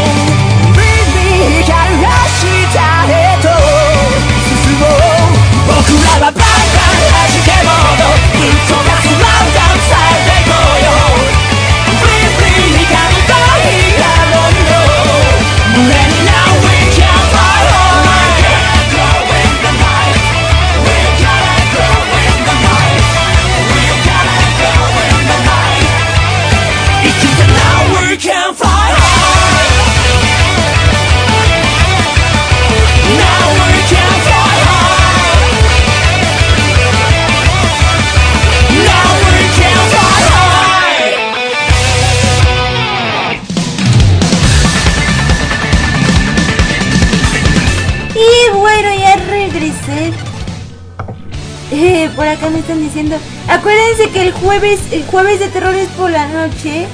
光る明日へと進もう僕らはバンバン弾けものぶっ飛ばすランダムさえてこようブリンブリン光るダイヤモンド胸に Now we can fly high We gotta go in the night We gotta go in the night We gotta go in the night 生きて Now we can fly high Now we can fly high Now we can fly high Y bueno, ya regresé. Eh, por acá me están diciendo, acuérdense que el jueves, el jueves de terror es por la noche.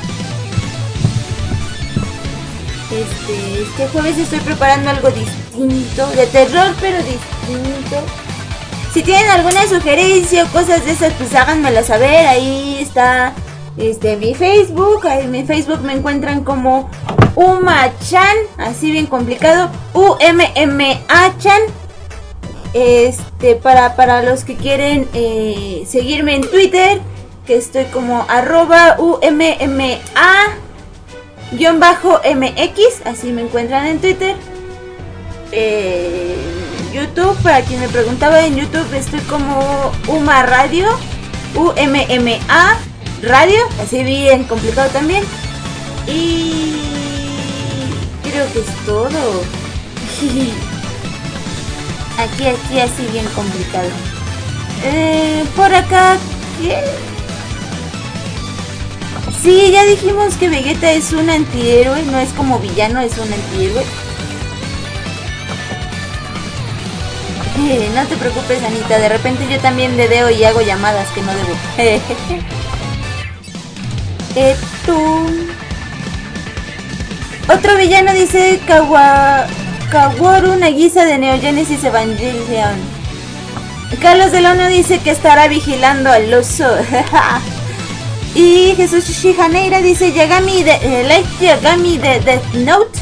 Este, este jueves estoy preparando algo distinto, de terror pero distinto. Si tienen alguna sugerencia o cosas de esas, pues háganmela saber. Ahí está este mi Facebook. Ahí en mi Facebook me encuentran como Uma-chan, así bien complicado, U M M A-chan. Este, para, para los que quieren eh, seguirme en Twitter, que estoy como arroba U M M A guión bajo M X, así me encuentran en Twitter. Eh, YouTube, para quien me preguntaba, en YouTube estoy como Uma Radio, U M M A Radio, así bien complicado también. Y creo que es todo. Aquí, aquí, así bien complicado. Eh, por acá, ¿qué? Sí, ya dijimos que Vegeta es un antihéroe, no es como villano, es un antihéroe. Eh, no te preocupes, Anita, de repente yo también dedeo y hago llamadas que no debo. eh, tú... Otro villano dice Kawa... Kaworu Nagisa de Neo Genesis Evangelion. Carlos del Ono dice que estará vigilando al oso. Y Jesús Shihaneira dice Yagami de... Eh, Light Yagami de Death Note.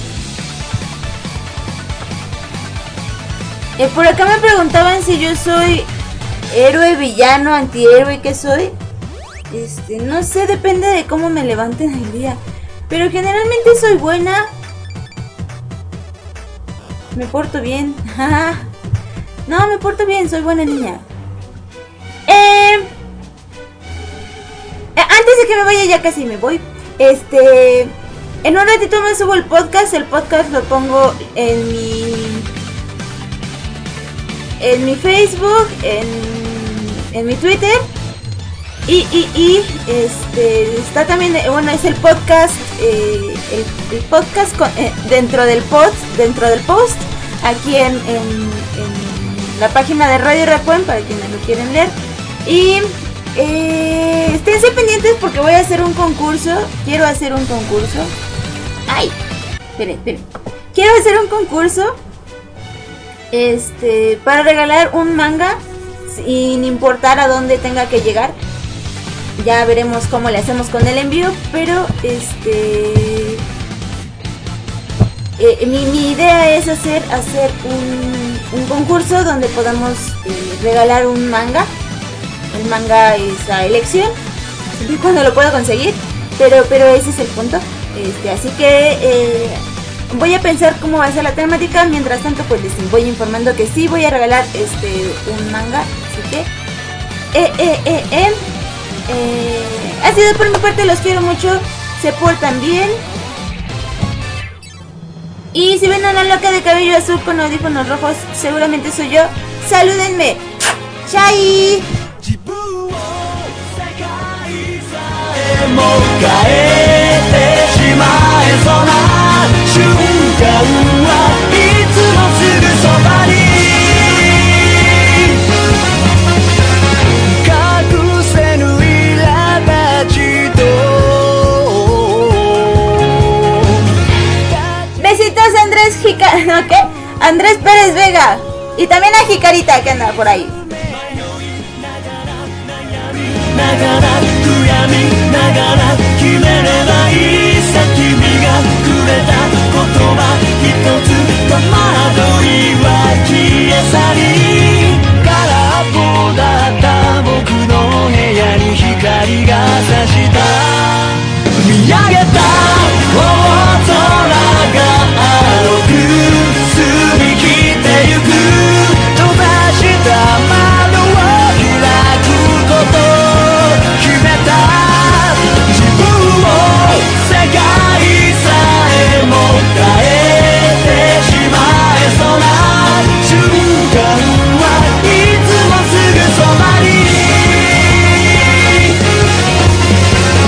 Eh, por acá me preguntaban si yo soy héroe, villano, antihéroe, ¿qué soy? Este, no sé, depende de cómo me levanten el día. Pero generalmente soy buena. Me porto bien. No, me porto bien, soy buena niña. Eh, antes de que me vaya, ya casi me voy. Este, en un ratito me subo el podcast. El podcast lo pongo en mi... En mi Facebook, en, en mi Twitter y, y, y este está también, bueno, es el podcast, eh, el, el podcast con, eh, dentro del post, dentro del post, aquí en, en, en la página de Radio Recuén para quienes lo quieren leer. Y eh, esténse pendientes porque voy a hacer un concurso. Quiero hacer un concurso. Ay, esperen, esperen. Quiero hacer un concurso. Este, para regalar un manga sin importar a dónde tenga que llegar. Ya veremos cómo le hacemos con el envío, pero este eh, mi, mi idea es hacer hacer un, un concurso donde podamos eh, regalar un manga. El manga es a elección, siempre y cuando lo pueda conseguir, pero pero ese es el punto. Este, así que eh, voy a pensar cómo va a ser la temática. Mientras tanto, pues les voy informando que sí voy a regalar este un manga. Así que eh, eh, eh, eh, eh, ha sido por mi parte, los quiero mucho. Se portan bien. Y si ven a una loca de cabello azul con audífonos rojos, seguramente soy yo. Salúdenme. Chai. 'Besitos Andrés Jica... ¿No qué? Andrés Pérez Vega. Y también a Jicarita que anda por ahí. ながら悔やみながら決めればいいさ君がくれた言葉一つ戸惑いは消え去り空っぽだった僕の部屋に光が差した見上げた大空が青く澄み切ってゆく閉ざした窓を開くこと自分を世界さえも変えてしまえそうな瞬間はいつもすぐそばに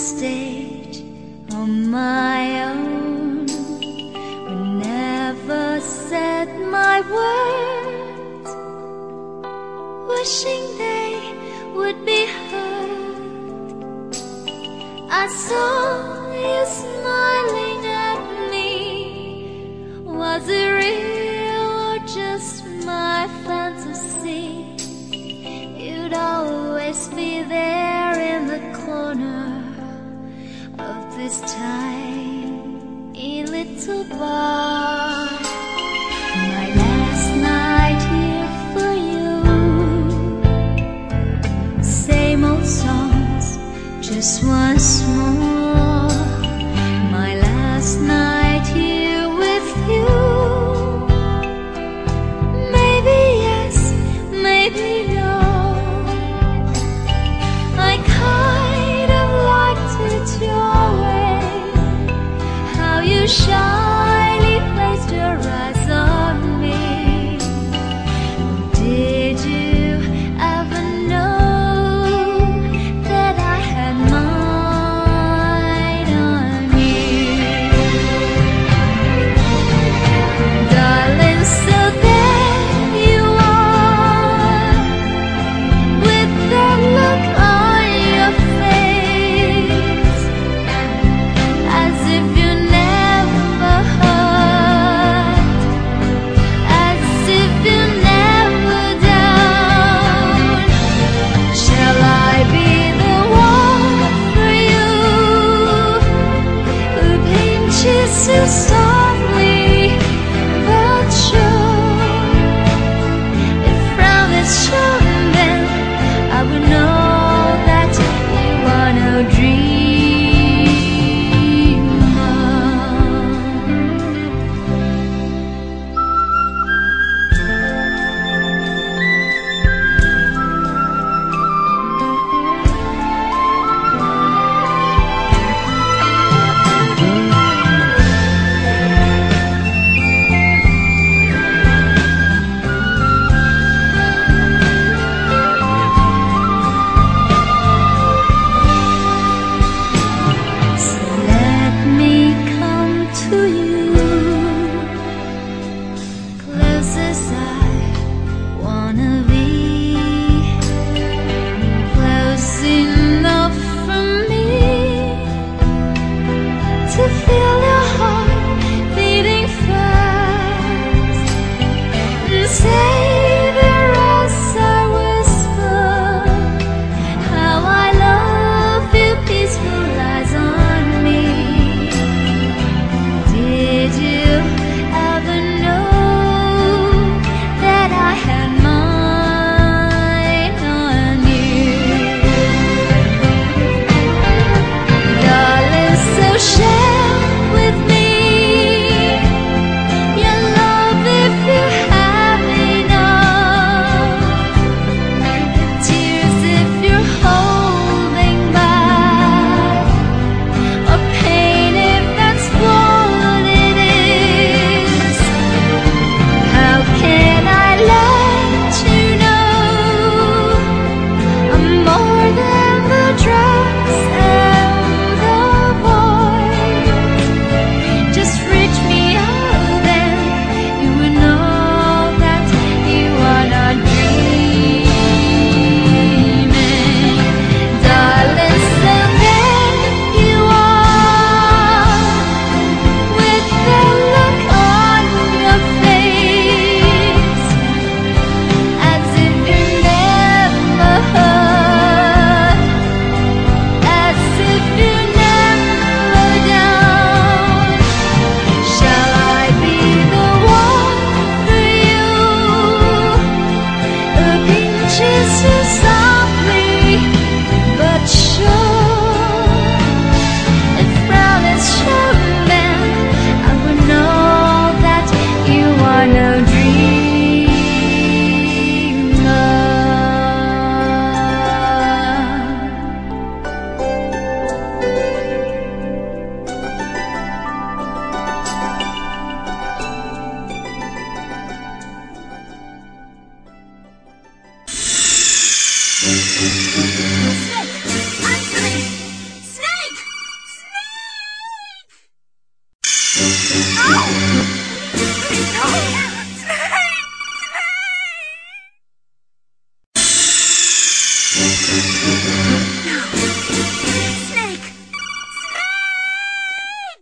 stage on my own. Would never said my words, wishing they would be heard. I saw you smiling at me. Was it real or just my fantasy? You'd always be there in the corner of this tiny little bar. My last night here for you. Same old songs, just once more. My last night here with you. Maybe yes, maybe no. I kind of liked it your way, how you shyly placed your eyes on me. Did you ever know that I had mine on you? Darling, so there you are, with that look on your face, as if you never hurt, as if you never down. Shall I be the one for you, who pinches you softly but sure? If frown is shown, then I would know that you are no dreamer. So let me come to you, close as I wanna be, close enough for me to feel your heart beating fast, and savor as I whisper how I love you. Peaceful lies on me. Did you ever know that I had mine on you? Darling, so share with me your love if you have enough, the tears if you're holding back, or pain if that's what it is. How can I let you know I'm more than the drugs and the boys? Just reach me out and you will know that you are not dreaming. Darling, so there you are, with the look on your face, as if you never hurt, as if you never down. Shall I be the one for you, who pinches you softly but sure? If frown is shown, then I would know that you are no Snake! I'm Snake! Snake!